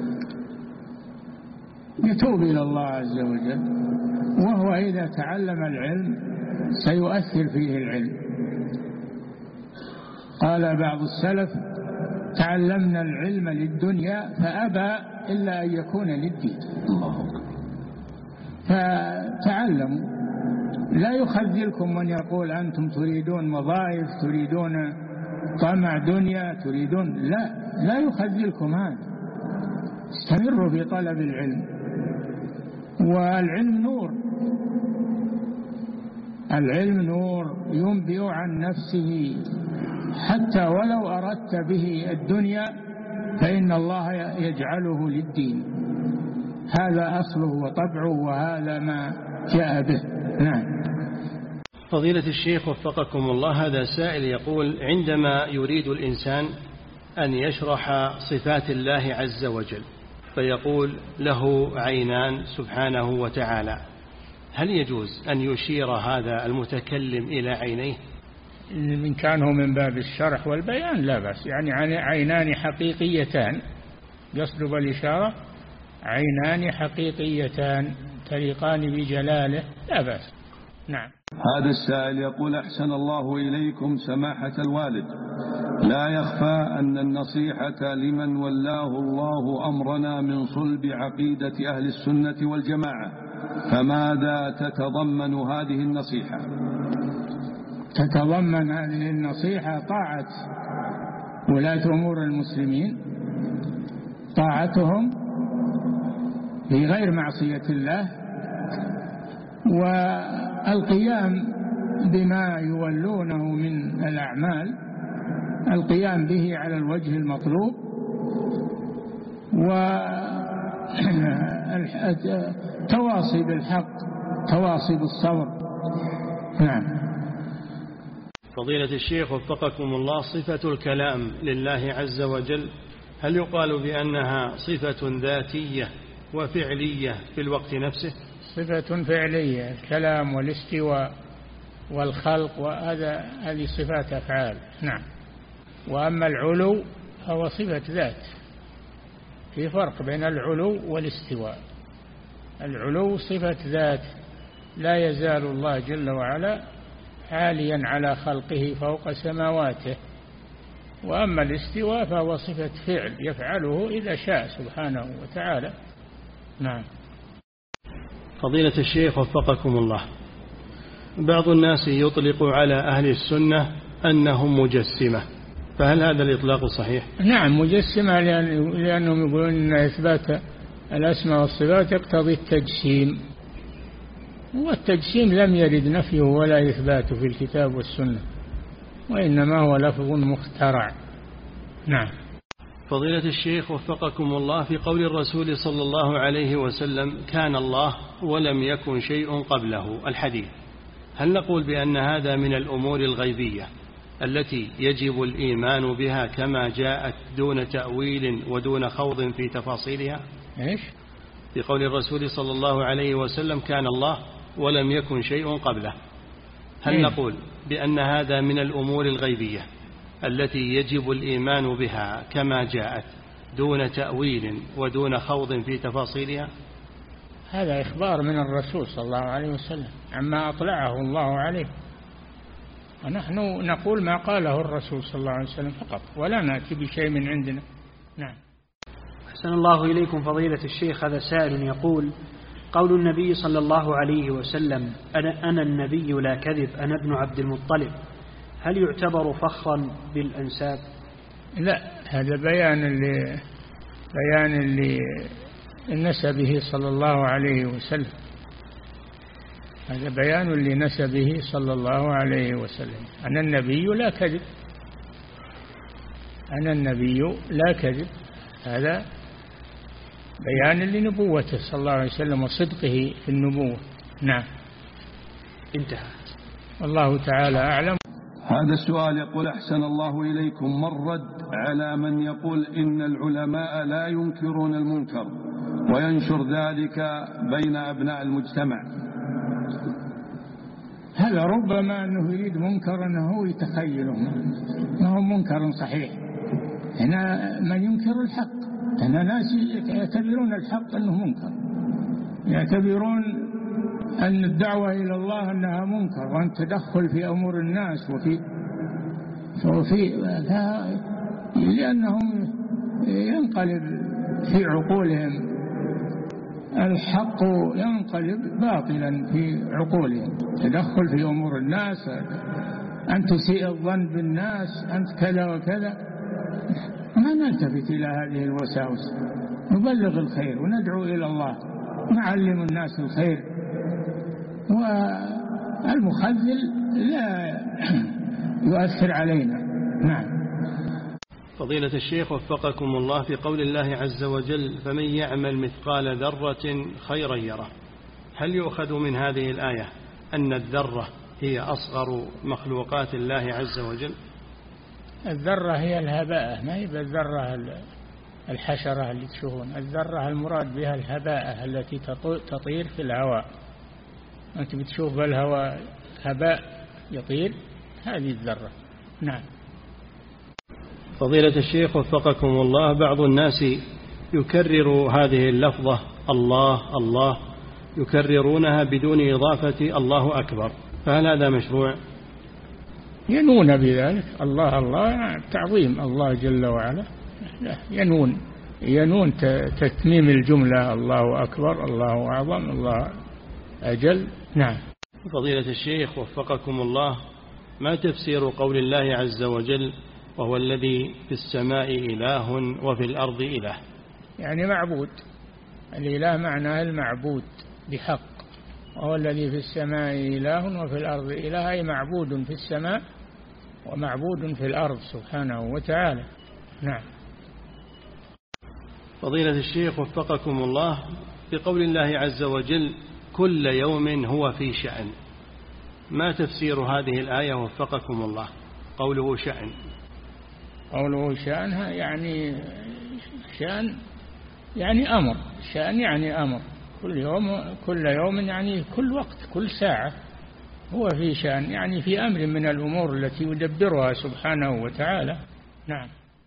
[SPEAKER 2] يتوب إلى الله عز وجل، وهو إذا تعلم العلم سيؤثر فيه العلم. قال بعض السلف: تعلمنا العلم للدنيا فأبى إلا أن يكون للدين. فتعلموا، لا يخذلكم من يقول أنتم تريدون وظائف، تريدون طمع دنيا، تريدون، لا يخذلكم هذا، استمروا في طلب العلم، والعلم نور، العلم نور ينبئ عن نفسه، حتى ولو أردت به الدنيا فإن الله يجعله للدين، هذا أصله وطبعه، وهذا ما جاء به. نعم.
[SPEAKER 1] فضيلة الشيخ وفقكم الله، هذا سائل يقول: عندما يريد الإنسان أن يشرح صفات الله عز وجل فيقول له عينان سبحانه وتعالى، هل يجوز أن يشير هذا المتكلم إلى عينيه؟
[SPEAKER 2] إن كانوا من باب الشرح والبيان لا بأس، يعني عينان حقيقيتان، يصدب الإشارة عينان حقيقيتان تليقان بجلاله لا بأس. نعم.
[SPEAKER 6] هذا السائل يقول: أحسن الله إليكم سماحة الوالد، لا يخفى أن النصيحة لمن ولاه الله أمرنا من صلب عقيدة أهل السنة والجماعة، فماذا تتضمن هذه النصيحة؟
[SPEAKER 2] تتضمن هذه النصيحة طاعة ولاة أمور المسلمين، طاعتهم في غير معصية الله، والقيام بما يولونه من الأعمال، القيام به على الوجه المطلوب، وتواصي بالحق، تواصي بالصبر. نعم.
[SPEAKER 1] فضيلة الشيخ وفقكم الله، صفة الكلام لله عز وجل هل يقال بأنها صفة ذاتية وفعلية في الوقت نفسه؟
[SPEAKER 2] صفة فعلية، الكلام والاستواء والخلق، هذه صفات أفعال. نعم. وأما العلو هو صفة ذات، في فرق بين العلو والاستواء. العلو صفة ذات، لا يزال الله جل وعلا عاليا على خلقه فوق سماواته. وأما الاستواء فهو صفة فعل يفعله إذا شاء سبحانه وتعالى. نعم.
[SPEAKER 1] فضيلة الشيخ وفقكم الله، بعض الناس يطلق على أهل السنة أنهم مجسمة، فهل هذا الإطلاق صحيح؟
[SPEAKER 2] نعم مجسمة، لأنهم يقولون أن إثبات الأسماء والصفات يقتضي التجسيم، والتجسيم لم يرد نفيه ولا إثباته في الكتاب والسنة، وإنما هو لفظ مخترع. نعم.
[SPEAKER 1] فضيلة الشيخ وفقكم الله، في قول الرسول صلى الله عليه وسلم كان الله ولم يكن شيء قبله الحديث، هل نقول بأن هذا من الأمور الغيبية التي يجب الإيمان بها كما جاءت دون تأويل ودون خوض في تفاصيلها؟
[SPEAKER 2] إيش؟
[SPEAKER 1] في قول الرسول صلى الله عليه وسلم كان الله ولم يكن شيء قبله، هل نقول بأن هذا من الأمور الغيبية التي يجب الإيمان بها كما جاءت دون تأويل ودون خوض في تفاصيلها؟
[SPEAKER 2] هذا إخبار من الرسول صلى الله عليه وسلم عما أطلعه الله عليه، ونحن نقول ما قاله الرسول صلى الله عليه وسلم فقط، ولا نأتي بشيء من عندنا. نعم.
[SPEAKER 5] أحسن الله إليكم فضيلة الشيخ، هذا سائل يقول: قول النبي صلى الله عليه وسلم أنا النبي لا كذب، أنا ابن عبد المطلب، هل يعتبر فخرا بالأنساب؟
[SPEAKER 2] لا، هذا بيان لنسبه صلى الله عليه وسلم، هذا بيان لنسبه صلى الله عليه وسلم. أنا النبي لا كذب، أنا النبي لا كذب، هذا بيان لنبوته صلى الله عليه وسلم وصدقه في النبوة. نعم.
[SPEAKER 5] انتهى.
[SPEAKER 2] والله تعالى أعلم.
[SPEAKER 6] هذا السؤال يقول: أحسن الله إليكم، ما الرد على من يقول إن العلماء لا ينكرون المنكر وينشر ذلك بين أبناء المجتمع؟
[SPEAKER 2] هذا ربما أنه يريد منكر أنه يتخيله، ما هو منكر صحيح. هنا من ينكر الحق، هنا ناس يعتبرون الحق أنه منكر، يعتبرون أن الدعوة إلى الله أنها منكر، وأن تدخل في أمور الناس لأنهم ينقلب في عقولهم الحق، ينقلب باطلا في عقولهم، تدخل في أمور الناس، أن تسيء الظن بالناس، أنت كذا وكذا. ما نلتفت إلى هذه الوساوس، نبلغ الخير وندعو إلى الله، نعلم الناس الخير، والمخذل لا يؤثر علينا. نعم.
[SPEAKER 1] فضيلة الشيخ وفقكم الله، في قول الله عز وجل فمن يعمل مثقال ذرة خيرا يره، هل يؤخذ من هذه الآية أن الذرة هي أصغر مخلوقات الله عز وجل؟
[SPEAKER 2] الذرة هي الهباء، ما هي الذرة الحشرة اللي تشوفون، الذرة المراد بها الهباء التي تطير في الهواء، أنت بتشوف بالهواء هباء يطير، هذه الذرة. نعم.
[SPEAKER 1] فضيلة الشيخ وفقكم الله، بعض الناس يكرر هذه اللفظة الله الله، يكررونها بدون إضافة الله أكبر، فهل هذا مشروع؟
[SPEAKER 2] ينون بذلك الله الله تعظيم الله جل وعلا، ينون تتميم الجملة، الله أكبر، الله أعظم، الله أجل. نعم.
[SPEAKER 1] فضيلة الشيخ وفقكم الله، ما تفسير قول الله عز وجل وهو الذي في السماء إله وفي الأرض إله؟
[SPEAKER 2] يعني معبود، الإله معناه المعبود بحق، وهو الذي في السماء إله وفي الأرض إله، أي معبود في السماء ومعبود في الأرض سبحانه وتعالى. نعم.
[SPEAKER 1] فضيلة الشيخ وفقكم الله، في قول الله عز وجل كل يوم هو في شأن، ما تفسير هذه الآية وفقكم الله؟ قوله شأن.
[SPEAKER 2] قوله شأنها يعني شأن يعني أمر، شأن يعني أمر، كل يوم يعني كل وقت كل ساعة هو في شأن، يعني في أمر من الأمور التي يدبرها سبحانه وتعالى. نعم.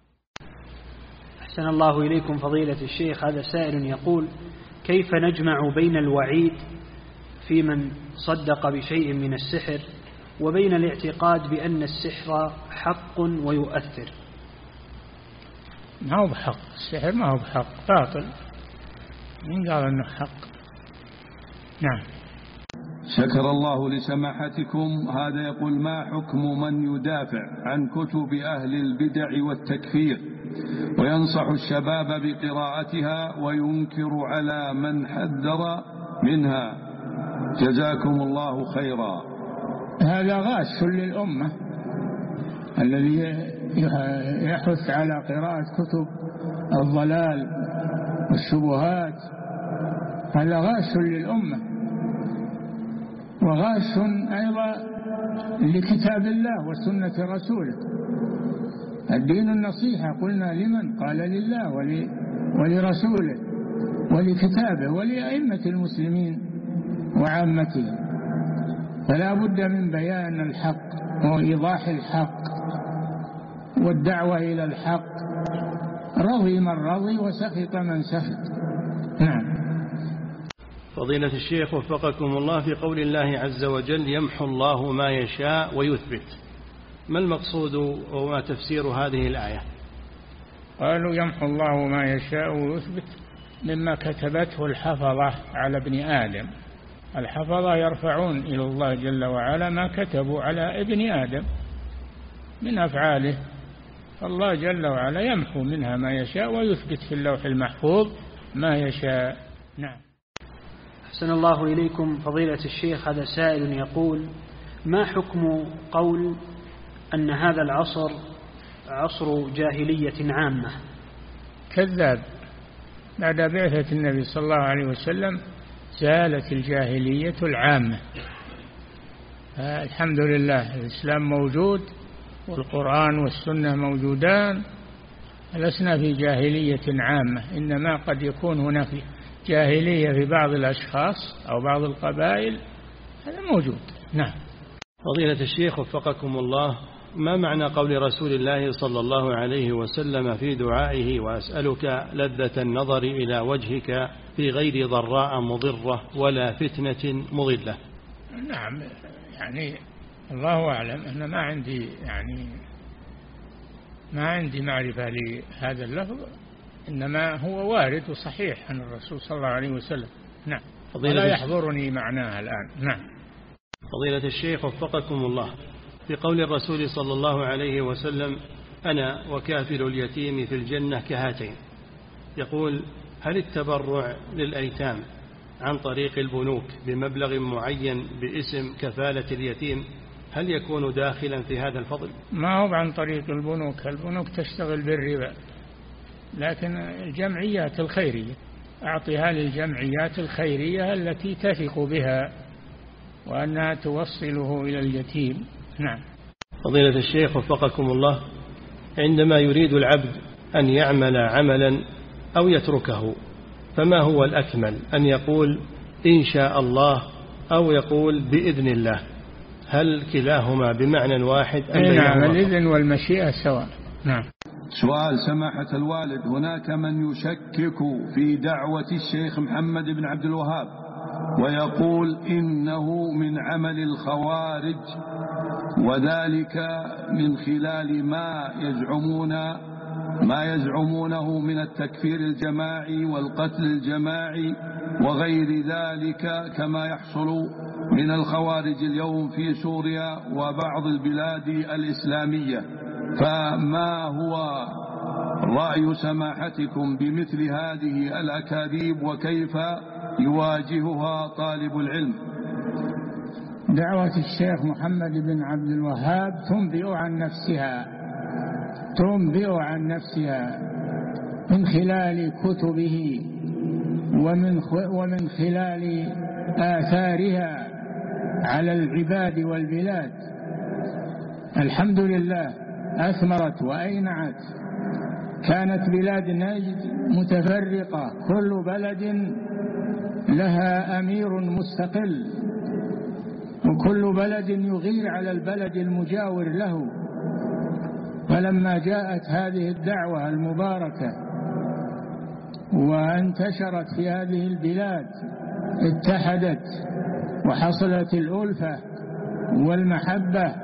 [SPEAKER 5] أحسن الله إليكم فضيلة الشيخ، هذا سائل يقول: كيف نجمع بين الوعيد في من صدق بشيء من السحر وبين الاعتقاد بأن السحر حق ويؤثر؟
[SPEAKER 2] ما هو بحق، السحر ما هو بحق، باطل، من قال أنه حق؟ نعم.
[SPEAKER 6] شكر الله لسماحتكم. هذا يقول: ما حكم من يدافع عن كتب أهل البدع والتكفير وينصح الشباب بقراءتها وينكر على من حذر منها؟ جزاكم الله خيرا.
[SPEAKER 2] هذا غاش للأمة، الذي يحث على قراءة كتب الضلال والشبهات، هذا غاش للأمة وغاش أيضا لكتاب الله وسنة رسوله. الدين النصيحة، قلنا لمن؟ قال لله ولرسوله ولكتابه ولأئمة المسلمين وعامتهم. فلا بد من بيان الحق وإيضاح الحق والدعوة إلى الحق، رضي من رضي وسخط من سخط. نعم.
[SPEAKER 1] فضيلة الشيخ وفقكم الله، في قول الله عز وجل: يمحو الله ما يشاء ويثبت، ما المقصود وما تفسير هذه الآية؟
[SPEAKER 2] قالوا يمحو الله ما يشاء ويثبت مما كتبته الحفظة على ابن آدم. الحفظة يرفعون إلى الله جل وعلا ما كتبوا على ابن آدم من أفعاله، فالله جل وعلا يمحو منها ما يشاء ويثبت في اللوح المحفوظ ما يشاء. نعم.
[SPEAKER 5] أحسن الله إليكم فضيلة الشيخ، هذا سائل يقول: ما حكم قول أن هذا العصر عصر جاهلية عامة؟
[SPEAKER 2] كذاب. بعد بعثة النبي صلى الله عليه وسلم زالت الجاهلية العامة. الحمد لله، الإسلام موجود والقرآن والسنة موجودان، لسنا في جاهلية عامة، إنما قد يكون هناك جاهلية في بعض الأشخاص أو بعض القبائل، هذا موجود. نعم.
[SPEAKER 1] فضيلة الشيخ وفقكم الله، ما معنى قول رسول الله صلى الله عليه وسلم في دعائه: وأسألك لذة النظر إلى وجهك في غير ضراء مضرة ولا فتنة مضلة؟
[SPEAKER 2] نعم، يعني الله أعلم، أنا ما عندي معرفة لهذا اللفظ، إنما هو وارد وصحيح عن الرسول صلى الله عليه وسلم. نعم. ولا يحضرني معناها الآن. نعم.
[SPEAKER 1] فضيلة الشيخ وفقكم الله، في قول الرسول صلى الله عليه وسلم: أنا وكافل اليتيم في الجنة كهاتين، يقول: هل التبرع للأيتام عن طريق البنوك بمبلغ معين باسم كفالة اليتيم هل يكون داخلا في هذا الفضل؟
[SPEAKER 2] ما هو عن طريق البنوك تشتغل بالربا، لكن الجمعيات الخيرية أعطيها للجمعيات الخيرية التي تثق بها وأنها توصله إلى اليتيم. نعم.
[SPEAKER 1] فضيلة الشيخ وفقكم الله، عندما يريد العبد أن يعمل عملا أو يتركه، فما هو الأكمل، أن يقول إن شاء الله أو يقول بإذن الله؟ هل كلاهما بمعنى واحد أم
[SPEAKER 2] نعم، الإذن والمشيئة سواء. نعم.
[SPEAKER 6] سؤال سماحة الوالد: هناك من يشكك في دعوة الشيخ محمد بن عبد الوهاب ويقول إنه من عمل الخوارج، وذلك من خلال ما يزعمونه من التكفير الجماعي والقتل الجماعي وغير ذلك، كما يحصل من الخوارج اليوم في سوريا وبعض البلاد الإسلامية. فما هو رأي سماحتكم بمثل هذه الأكاذيب وكيف يواجهها طالب العلم؟
[SPEAKER 2] دعوة الشيخ محمد بن عبد الوهاب تنبئ عن نفسها من خلال كتبه ومن خلال آثارها على العباد والبلاد. الحمد لله أثمرت وأينعت. كانت بلاد نجد متفرقة، كل بلد لها أمير مستقل، وكل بلد يغير على البلد المجاور له. فلما جاءت هذه الدعوة المباركة وانتشرت في هذه البلاد اتحدت وحصلت الألفة والمحبة،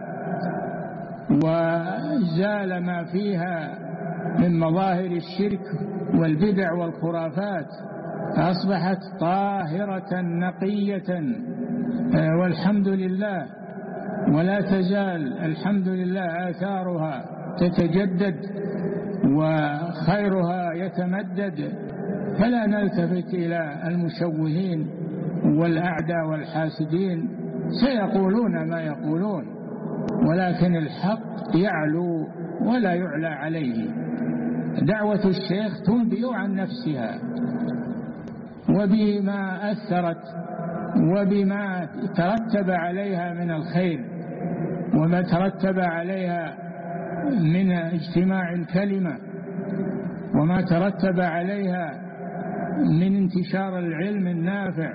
[SPEAKER 2] وزال ما فيها من مظاهر الشرك والبدع والخرافات، أصبحت طاهرة نقية والحمد لله. ولا تزال الحمد لله آثارها تتجدد وخيرها يتمدد. فلا نلتفت إلى المشوهين والأعداء والحاسدين، سيقولون ما يقولون، ولكن الحق يعلو ولا يعلى عليه. دعوة الشيخ تنبئ عن نفسها وبما أثرت وبما ترتب عليها من الخير، وما ترتب عليها من اجتماع الكلمة، وما ترتب عليها من انتشار العلم النافع.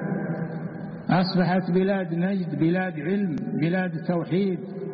[SPEAKER 2] أصبحت بلاد نجد بلاد علم، بلاد توحيد،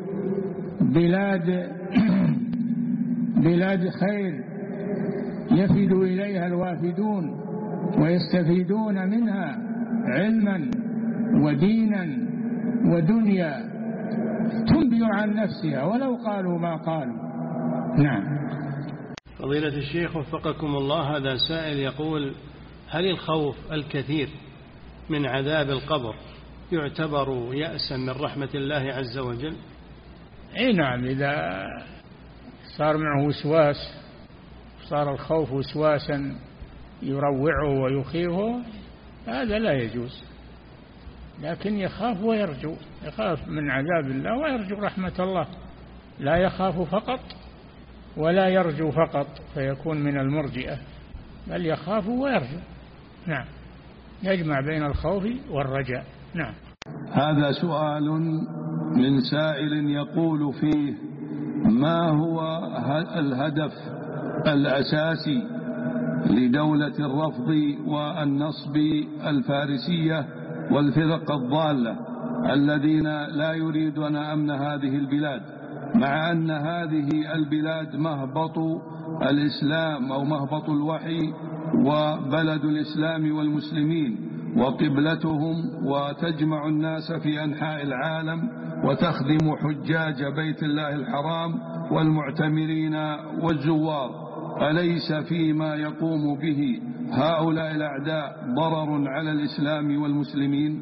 [SPEAKER 2] بلاد خير يفد إليها الوافدون ويستفيدون منها علما ودينا ودنيا. تنبئ عن نفسها ولو قالوا ما قالوا. نعم.
[SPEAKER 1] فضيلة الشيخ وفقكم الله، هذا سائل يقول: هل الخوف الكثير من عذاب القبر يعتبر يأسا من رحمة الله عز وجل؟
[SPEAKER 2] اي نعم، إذا صار معه وسواس، صار الخوف وسواسا يروعه ويخيفه، هذا لا يجوز. لكن يخاف ويرجو، يخاف من عذاب الله ويرجو رحمة الله، لا يخاف فقط ولا يرجو فقط فيكون من المرجئة، بل يخاف ويرجو. نعم، يجمع بين الخوف والرجاء. نعم.
[SPEAKER 6] هذا سؤال من سائل يقول فيه: ما هو الهدف الأساسي لدولة الرفض والنصب الفارسية والفرق الضالة الذين لا يريدون أمن هذه البلاد، مع أن هذه البلاد مهبط الإسلام أو مهبط الوحي وبلد الإسلام والمسلمين وقبلتهم، وتجمع الناس في أنحاء العالم وتخدم حجاج بيت الله الحرام والمعتمرين والزوار؟ أليس فيما يقوم به هؤلاء الأعداء ضرر على الإسلام والمسلمين؟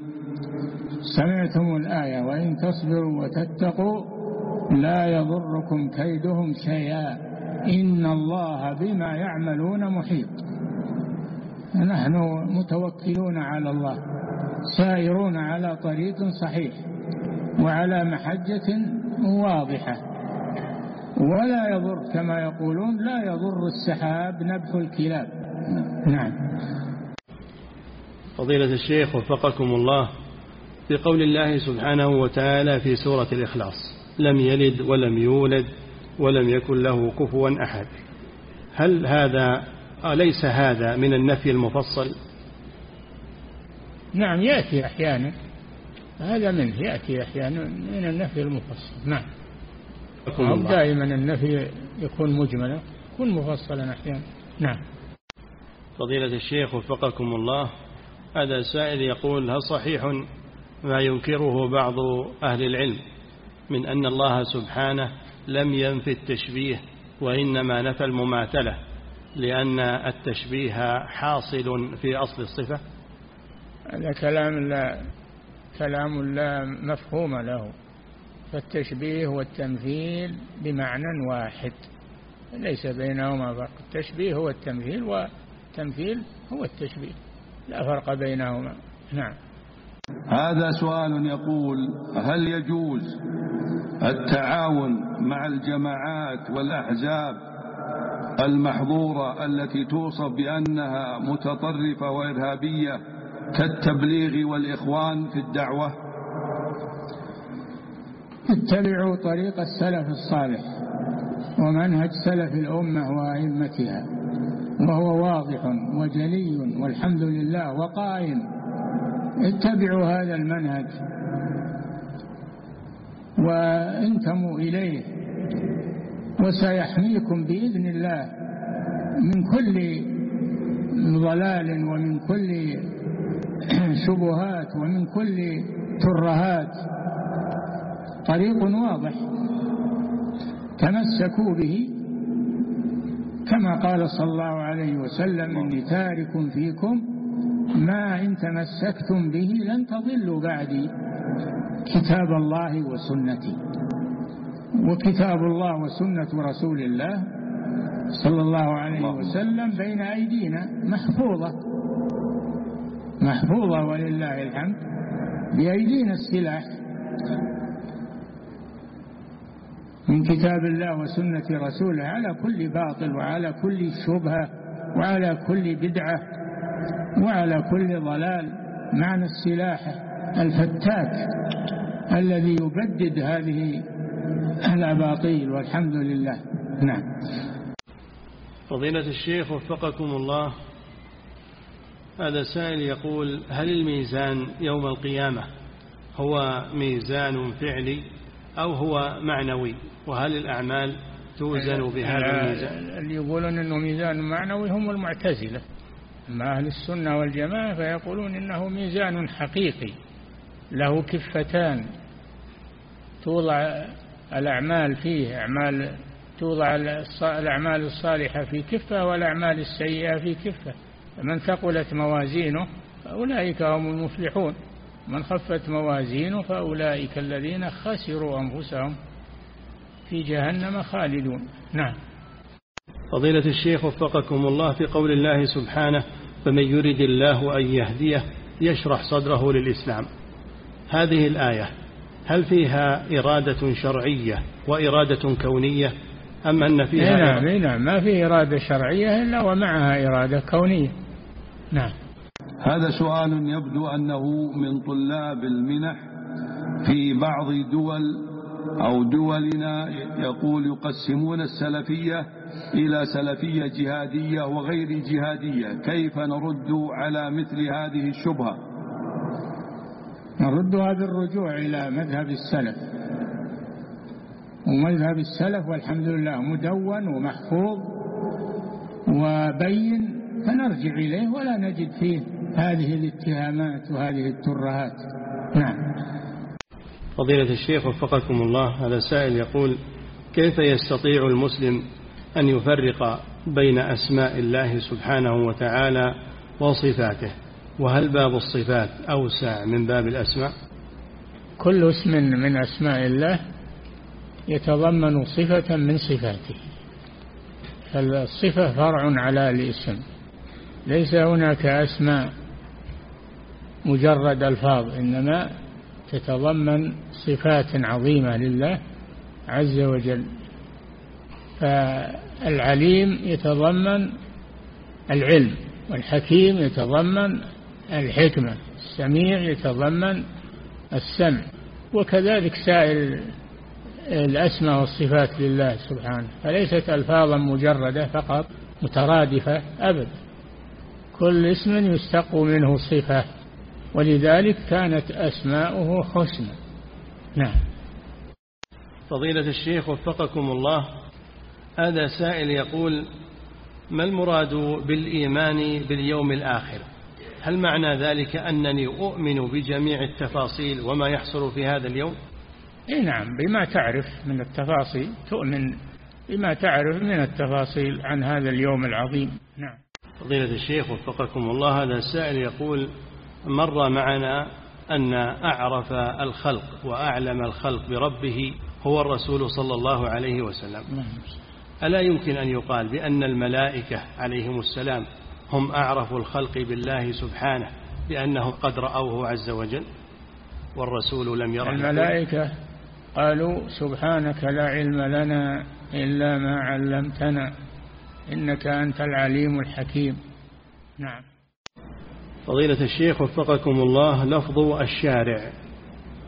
[SPEAKER 2] سمعتم الآية: وإن تصبروا وتتقوا لا يضركم كيدهم شيئا إن الله بما يعملون محيط. نحن متوكلون على الله، سائرون على طريق صحيح وعلى محجة واضحة، ولا يضر كما يقولون لا يضر السحاب نبح الكلاب. نعم.
[SPEAKER 1] فضيلة الشيخ وفقكم الله، في قول الله سبحانه وتعالى في سورة الإخلاص: لم يلد ولم يولد ولم يكن له كفوا أحد، هل هذا أليس هذا من النفي المفصل؟
[SPEAKER 2] نعم، يأتي أحيانا، هذا منه يأتي أحيانا من النفي المفصل. نعم. دائما النفي يكون مجملا، يكون مفصلا أحيانا. نعم.
[SPEAKER 1] فضيلة الشيخ وفقكم الله، هذا سائل يقول: هل صحيح ما ينكره بعض أهل العلم من أن الله سبحانه لم ينفي التشبيه وإنما نفى المماثلة، لأن التشبيه حاصل في أصل الصفة؟
[SPEAKER 2] هذا كلام لا مفهوم له. فالتشبيه والتمثيل بمعنى واحد، ليس بينهما فرق. التشبيه هو التمثيل والتمثيل هو التشبيه، لا فرق بينهما. نعم.
[SPEAKER 6] هذا سؤال يقول: هل يجوز التعاون مع الجماعات والأحزاب المحظورة التي توصف بأنها متطرفة وإرهابية كالتبليغ والإخوان في الدعوة؟
[SPEAKER 2] اتبعوا طريق السلف الصالح ومنهج سلف الأمة وأئمتها، وهو واضح وجلي والحمد لله وقائم. اتبعوا هذا المنهج وانتموا إليه، وسيحميكم بإذن الله من كل ضلال ومن كل شبهات ومن كل ترهات. طريق واضح تمسكوا به، كما قال صلى الله عليه وسلم: إني تارك فيكم ما إن تمسكتم به لن تضلوا بعدي، كتاب الله وسنتي. وكتاب الله وسنة رسول الله صلى الله عليه وسلم بين أيدينا محفوظة ولله الحمد، بأيدينا السلاح من كتاب الله وسنة رسوله على كل باطل وعلى كل شبهة وعلى كل بدعة وعلى كل ضلال. معنى السلاح الفتاك الذي يبدد هذه الأباطيل، والحمد لله. نعم.
[SPEAKER 1] فضيلة الشيخ وفقكم الله، هذا سائل يقول: هل الميزان يوم القيامة هو ميزان فعلي أو هو معنوي؟ وهل الأعمال توزن بهذا الميزان؟
[SPEAKER 2] اللي يقولون أنه ميزان معنوي هم المعتزلة، أما أهل السنة والجماعة فيقولون إنه ميزان حقيقي له كفتان توضع الأعمال فيه، توضع الأعمال الصالحة في كفة والأعمال السيئة في كفة. فمن ثقلت موازينه فأولئك هم المفلحون، من خفت موازينه فأولئك الذين خسروا أنفسهم في جهنم خالدون. نعم.
[SPEAKER 1] فضيلة الشيخ وفقكم الله، في قول الله سبحانه: فمن يرد الله أن يهديه يشرح صدره للإسلام، هذه الآية هل فيها إرادة شرعية وإرادة كونية أم أن فيها
[SPEAKER 2] نعم ما في إرادة شرعية إلا ومعها إرادة كونية. نعم.
[SPEAKER 6] هذا سؤال يبدو أنه من طلاب المنح في بعض دول أو دولنا، يقول: يقسمون السلفية إلى سلفية جهادية وغير جهادية، كيف نرد على مثل هذه الشبهة؟
[SPEAKER 2] نردها بالرجوع إلى مذهب السلف، ومذهب السلف والحمد لله مدون ومحفوظ وبين، فنرجع إليه ولا نجد فيه هذه الاتهامات وهذه الترهات. نعم.
[SPEAKER 1] فضيلة الشيخ وفقكم الله، هذا سائل يقول: كيف يستطيع المسلم أن يفرق بين أسماء الله سبحانه وتعالى وصفاته؟ وهل باب الصفات أوسع من باب الأسماء؟
[SPEAKER 2] كل اسم من أسماء الله يتضمن صفة من صفاته، فالصفة فرع على الاسم، ليس هناك أسماء مجرد ألفاظ، إنما تتضمن صفات عظيمة لله عز وجل. فالعليم يتضمن العلم، والحكيم يتضمن الحكمة، السميع يتضمن السمع، وكذلك سائر الأسماء والصفات لله سبحانه، فليست ألفاظا مجردة فقط مترادفة أبدا، كل اسم يستقى منه صفة، ولذلك كانت أسماؤه حسنى. نعم.
[SPEAKER 1] فضيلة الشيخ وفقكم الله، هذا سائل يقول: ما المراد بالإيمان باليوم الآخر؟ هل معنى ذلك أنني أؤمن بجميع التفاصيل وما يحصل في هذا اليوم؟
[SPEAKER 2] نعم، بما تعرف من التفاصيل، تؤمن بما تعرف من التفاصيل عن هذا اليوم العظيم. نعم.
[SPEAKER 1] فضيلة الشيخ وفقكم الله، هذا السائل يقول: مر معنا أن أعرف الخلق وأعلم الخلق بربه هو الرسول صلى الله عليه وسلم، ألا يمكن أن يقال بأن الملائكة عليهم السلام هم أعرف الخلق بالله سبحانه، بأنهم قد رأوه عز وجل والرسول لم يره؟
[SPEAKER 2] الملائكة قالوا: سبحانك لا علم لنا إلا ما علمتنا إنك أنت العليم الحكيم. نعم.
[SPEAKER 1] فضيلة الشيخ وفقكم الله، لفظ الشارع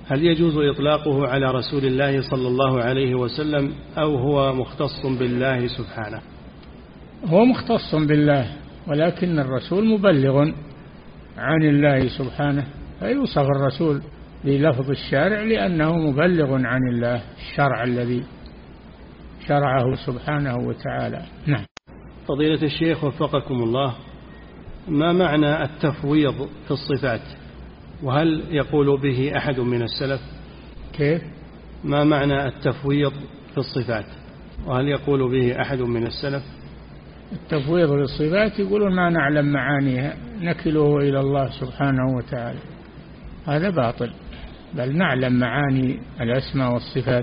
[SPEAKER 1] هل يجوز إطلاقه على رسول الله صلى الله عليه وسلم أو هو مختص بالله سبحانه؟
[SPEAKER 2] هو مختص بالله، ولكن الرسول مبلغ عن الله سبحانه، فيوصف الرسول بلفظ الشارع لأنه مبلغ عن الله الشرع الذي شرعه سبحانه وتعالى. نعم.
[SPEAKER 1] فضيلة الشيخ وفقكم الله، ما معنى التفويض في الصفات؟ وهل يقول به أحد من السلف؟
[SPEAKER 2] كيف؟
[SPEAKER 1] ما معنى التفويض في الصفات؟ وهل يقول به أحد من السلف؟
[SPEAKER 2] التفويض للصفات يقولون ما نعلم معانيها نكله إلى الله سبحانه وتعالى، هذا باطل، بل نعلم معاني الأسماء والصفات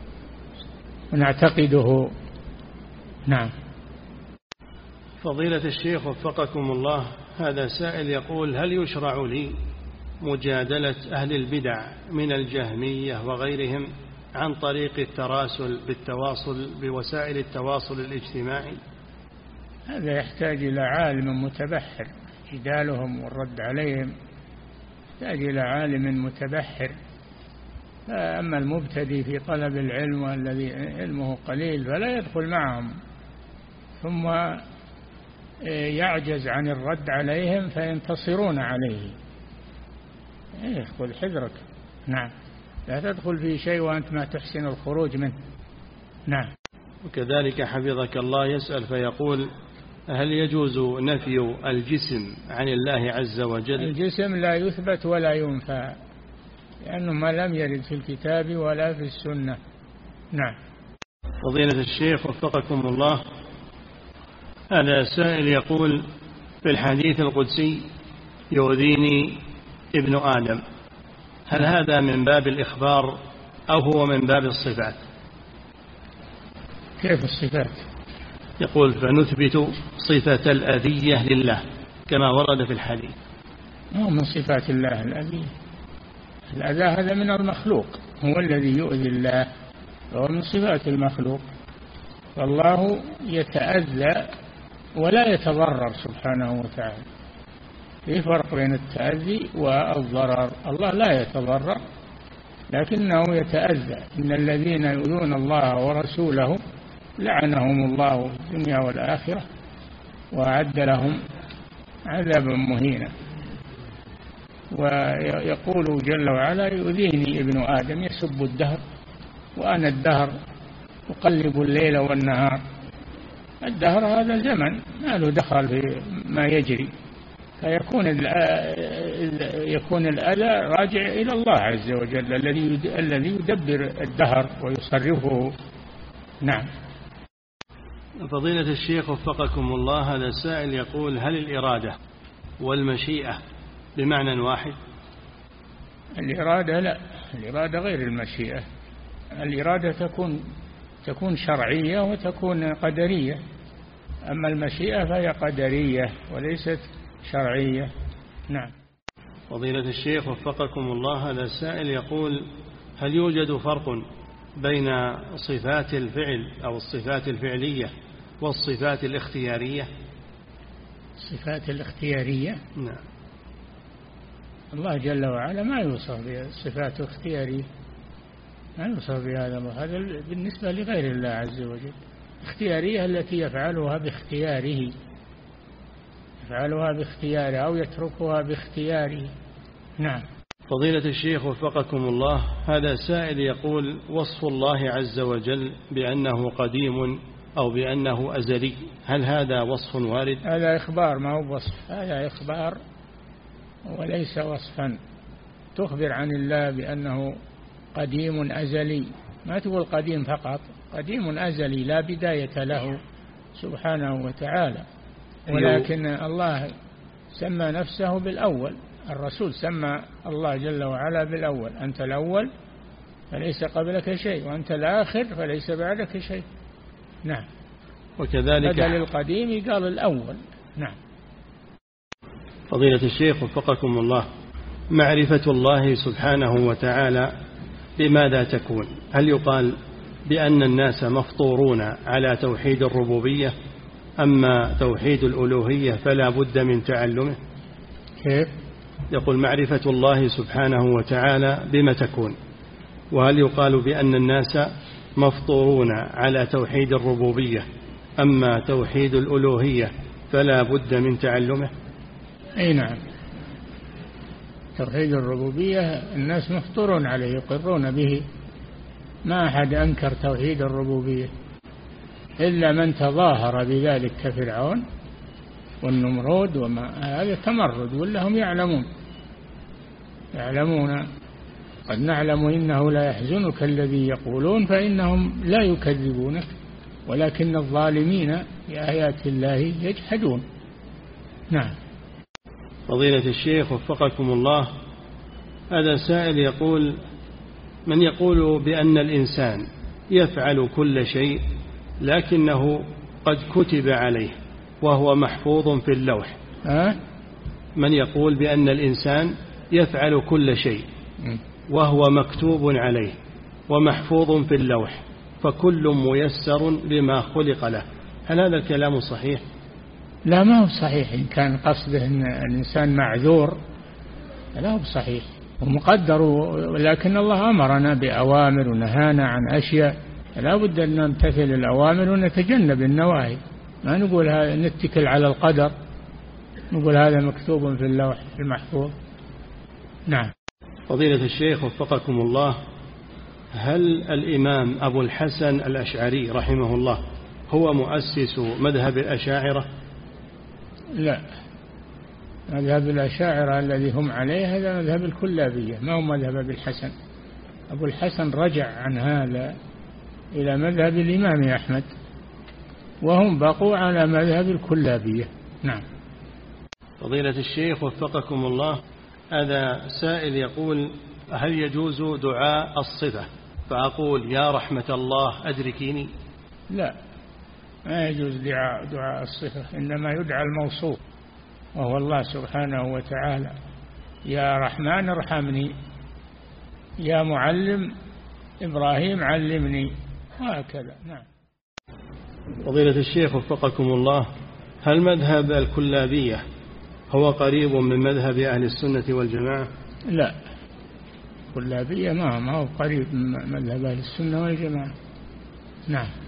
[SPEAKER 2] ونعتقده. نعم.
[SPEAKER 1] فضيلة الشيخ وفقكم الله، هذا سائل يقول: هل يشرع لي مجادلة أهل البدع من الجهمية وغيرهم عن طريق التراسل بالتواصل بوسائل التواصل الاجتماعي؟
[SPEAKER 2] هذا يحتاج إلى عالم متبحر، جدالهم والرد عليهم يحتاج إلى عالم متبحر. أما المبتدئ في طلب العلم والذي علمه قليل فلا يدخل معهم، ثم يعجز عن الرد عليهم فينتصرون عليه. خذ حذرك. نعم، لا تدخل في شيء وأنت ما تحسن الخروج منه. نعم.
[SPEAKER 1] وكذلك حفظك الله يسأل فيقول: هل يجوز نفي الجسم عن الله عز وجل؟
[SPEAKER 2] الجسم لا يثبت ولا ينفى، لأنه ما لم يرد في الكتاب ولا في السنة. نعم.
[SPEAKER 1] فضيلة الشيخ وفقكم الله، هذا سائل يقول: في الحديث القدسي يؤذيني ابن آدم، هل هذا من باب الإخبار أو هو من باب الصفات؟
[SPEAKER 2] كيف الصفات؟
[SPEAKER 1] يقول: فنثبت صفة الأذية لله كما ورد في الحديث.
[SPEAKER 2] هو من صفات الله الأذية، الأذى هذا من المخلوق، هو الذي يؤذي الله، وهو من صفات المخلوق، فالله يتأذى ولا يتضرر سبحانه وتعالى. في فرق بين التأذي والضرر. الله لا يتضرر لكنه يتأذى. إن الذين يؤذون الله ورسوله لعنهم الله في الدنيا والآخرة وأعد لهم عذابا مهينا. ويقول جل وعلا: يؤذيني ابن آدم يسب الدهر وأنا الدهر أقلب الليل والنهار. الدهر هذا زمن ما له دخل في ما يجري، فيكون الأذى راجع إلى الله عز وجل الذي يدبر الدهر ويصرفه. نعم.
[SPEAKER 1] فضيلة الشيخ وفقكم الله، هذا السائل يقول: هل الإرادة والمشيئة بمعنى واحد؟
[SPEAKER 2] الإرادة لا، الإرادة غير المشيئة. الإرادة تكون شرعية وتكون قدرية، أما المشيئة فهي قدرية وليست شرعية. نعم.
[SPEAKER 1] فضيلة الشيخ وفقكم الله، هذا السائل يقول: هل يوجد فرق بين صفات الفعل أو الصفات الفعلية والصفات الاختيارية؟
[SPEAKER 2] الصفات الاختيارية؟
[SPEAKER 1] نعم.
[SPEAKER 2] الله جل وعلا ما يوصف بالصفات الاختيارية، ما يوصف بهذا. هذا بالنسبة لغير الله عز وجل. اختيارية التي يفعلها باختياره، يفعلها باختياره أو يتركها باختياره. نعم.
[SPEAKER 1] فضيلة الشيخ وفقكم الله، هذا سائل يقول: وصف الله عز وجل بأنه قديم أو بأنه أزلي، هل هذا وصف وارد؟
[SPEAKER 2] هذا إخبار ما هو وصف، هذا إخبار وليس وصفا. تخبر عن الله بأنه قديم أزلي، ما تقول قديم فقط، قديم أزلي لا بداية له سبحانه وتعالى. ولكن الله سمى نفسه بالأول، الرسول سمى الله جل وعلا بالأول: أنت الأول فليس قبلك شيء، وأنت الآخر فليس بعدك شيء. نعم.
[SPEAKER 1] وكذلك
[SPEAKER 2] بدل القديم قال الأول. نعم.
[SPEAKER 1] فضيلة الشيخ وفقكم الله، معرفة الله سبحانه وتعالى بماذا تكون؟ هل يقال بأن الناس مفطورون على توحيد الربوبية، أما توحيد الألوهية فلا بد من تعلمه؟
[SPEAKER 2] كيف؟
[SPEAKER 1] يقول معرفة الله سبحانه وتعالى بما تكون، وهل يقال بأن الناس مفطورون على توحيد الربوبية أما توحيد الألوهية فلا بد من تعلمه؟
[SPEAKER 2] أي نعم، توحيد الربوبية الناس مفطورون عليه يقرون به، ما أحد أنكر توحيد الربوبية إلا من تظاهر بذلك كفرعون والنمرود، وما هذا تمرد، ولا هم يعلمون قد نعلم إنه لا يحزنك الذي يقولون فإنهم لا يكذبونك ولكن الظالمين بآيات الله يجحدون. نعم.
[SPEAKER 1] فضيلة الشيخ وفقكم الله، هذا سائل يقول: من يقول بأن الإنسان يفعل كل شيء لكنه قد كتب عليه وهو محفوظ في اللوح. من يقول بأن الإنسان يفعل كل شيء وهو مكتوب عليه ومحفوظ في اللوح فكل ميسر لما خلق له، هل هذا الكلام صحيح؟
[SPEAKER 2] لا، ما هو صحيح. إن كان قصده أن الإنسان معذور لا هو صحيح ومقدر، ولكن الله أمرنا بأوامر ونهانا عن أشياء، لا بد أن نمتثل الأوامر ونتجنب النواهي، ما نقول نتكل على القدر، نقول هذا مكتوب في اللوح المحفوظ. نعم.
[SPEAKER 1] فضيلة الشيخ وفقكم الله، هل الإمام أبو الحسن الأشعري رحمه الله هو مؤسس مذهب الأشاعرة؟
[SPEAKER 2] لا، مذهب الأشاعرة الذي هم عليه هذا مذهب الكلابية، ما هو مذهب أبي الحسن. أبو الحسن رجع عن هذا إلى مذهب الإمام أحمد، وهم بقوا على مذهب الكلابية. نعم.
[SPEAKER 1] فضيلة الشيخ وفقكم الله، هذا سائل يقول: هل يجوز دعاء الصفة فأقول يا رحمة الله أدركيني؟
[SPEAKER 2] لا، ما يجوز دعاء الصفة، إنما يدعى الموصوف وهو الله سبحانه وتعالى: يا رحمن ارحمني، يا معلم إبراهيم علمني، هكذا. نعم.
[SPEAKER 1] فضيلة الشيخ وفقكم الله، هل مذهب الكلابية هو قريب من مذهب أهل السنة والجماعة؟
[SPEAKER 2] لا، الكلابية ما هو قريب من مذهب أهل السنة والجماعة. نعم.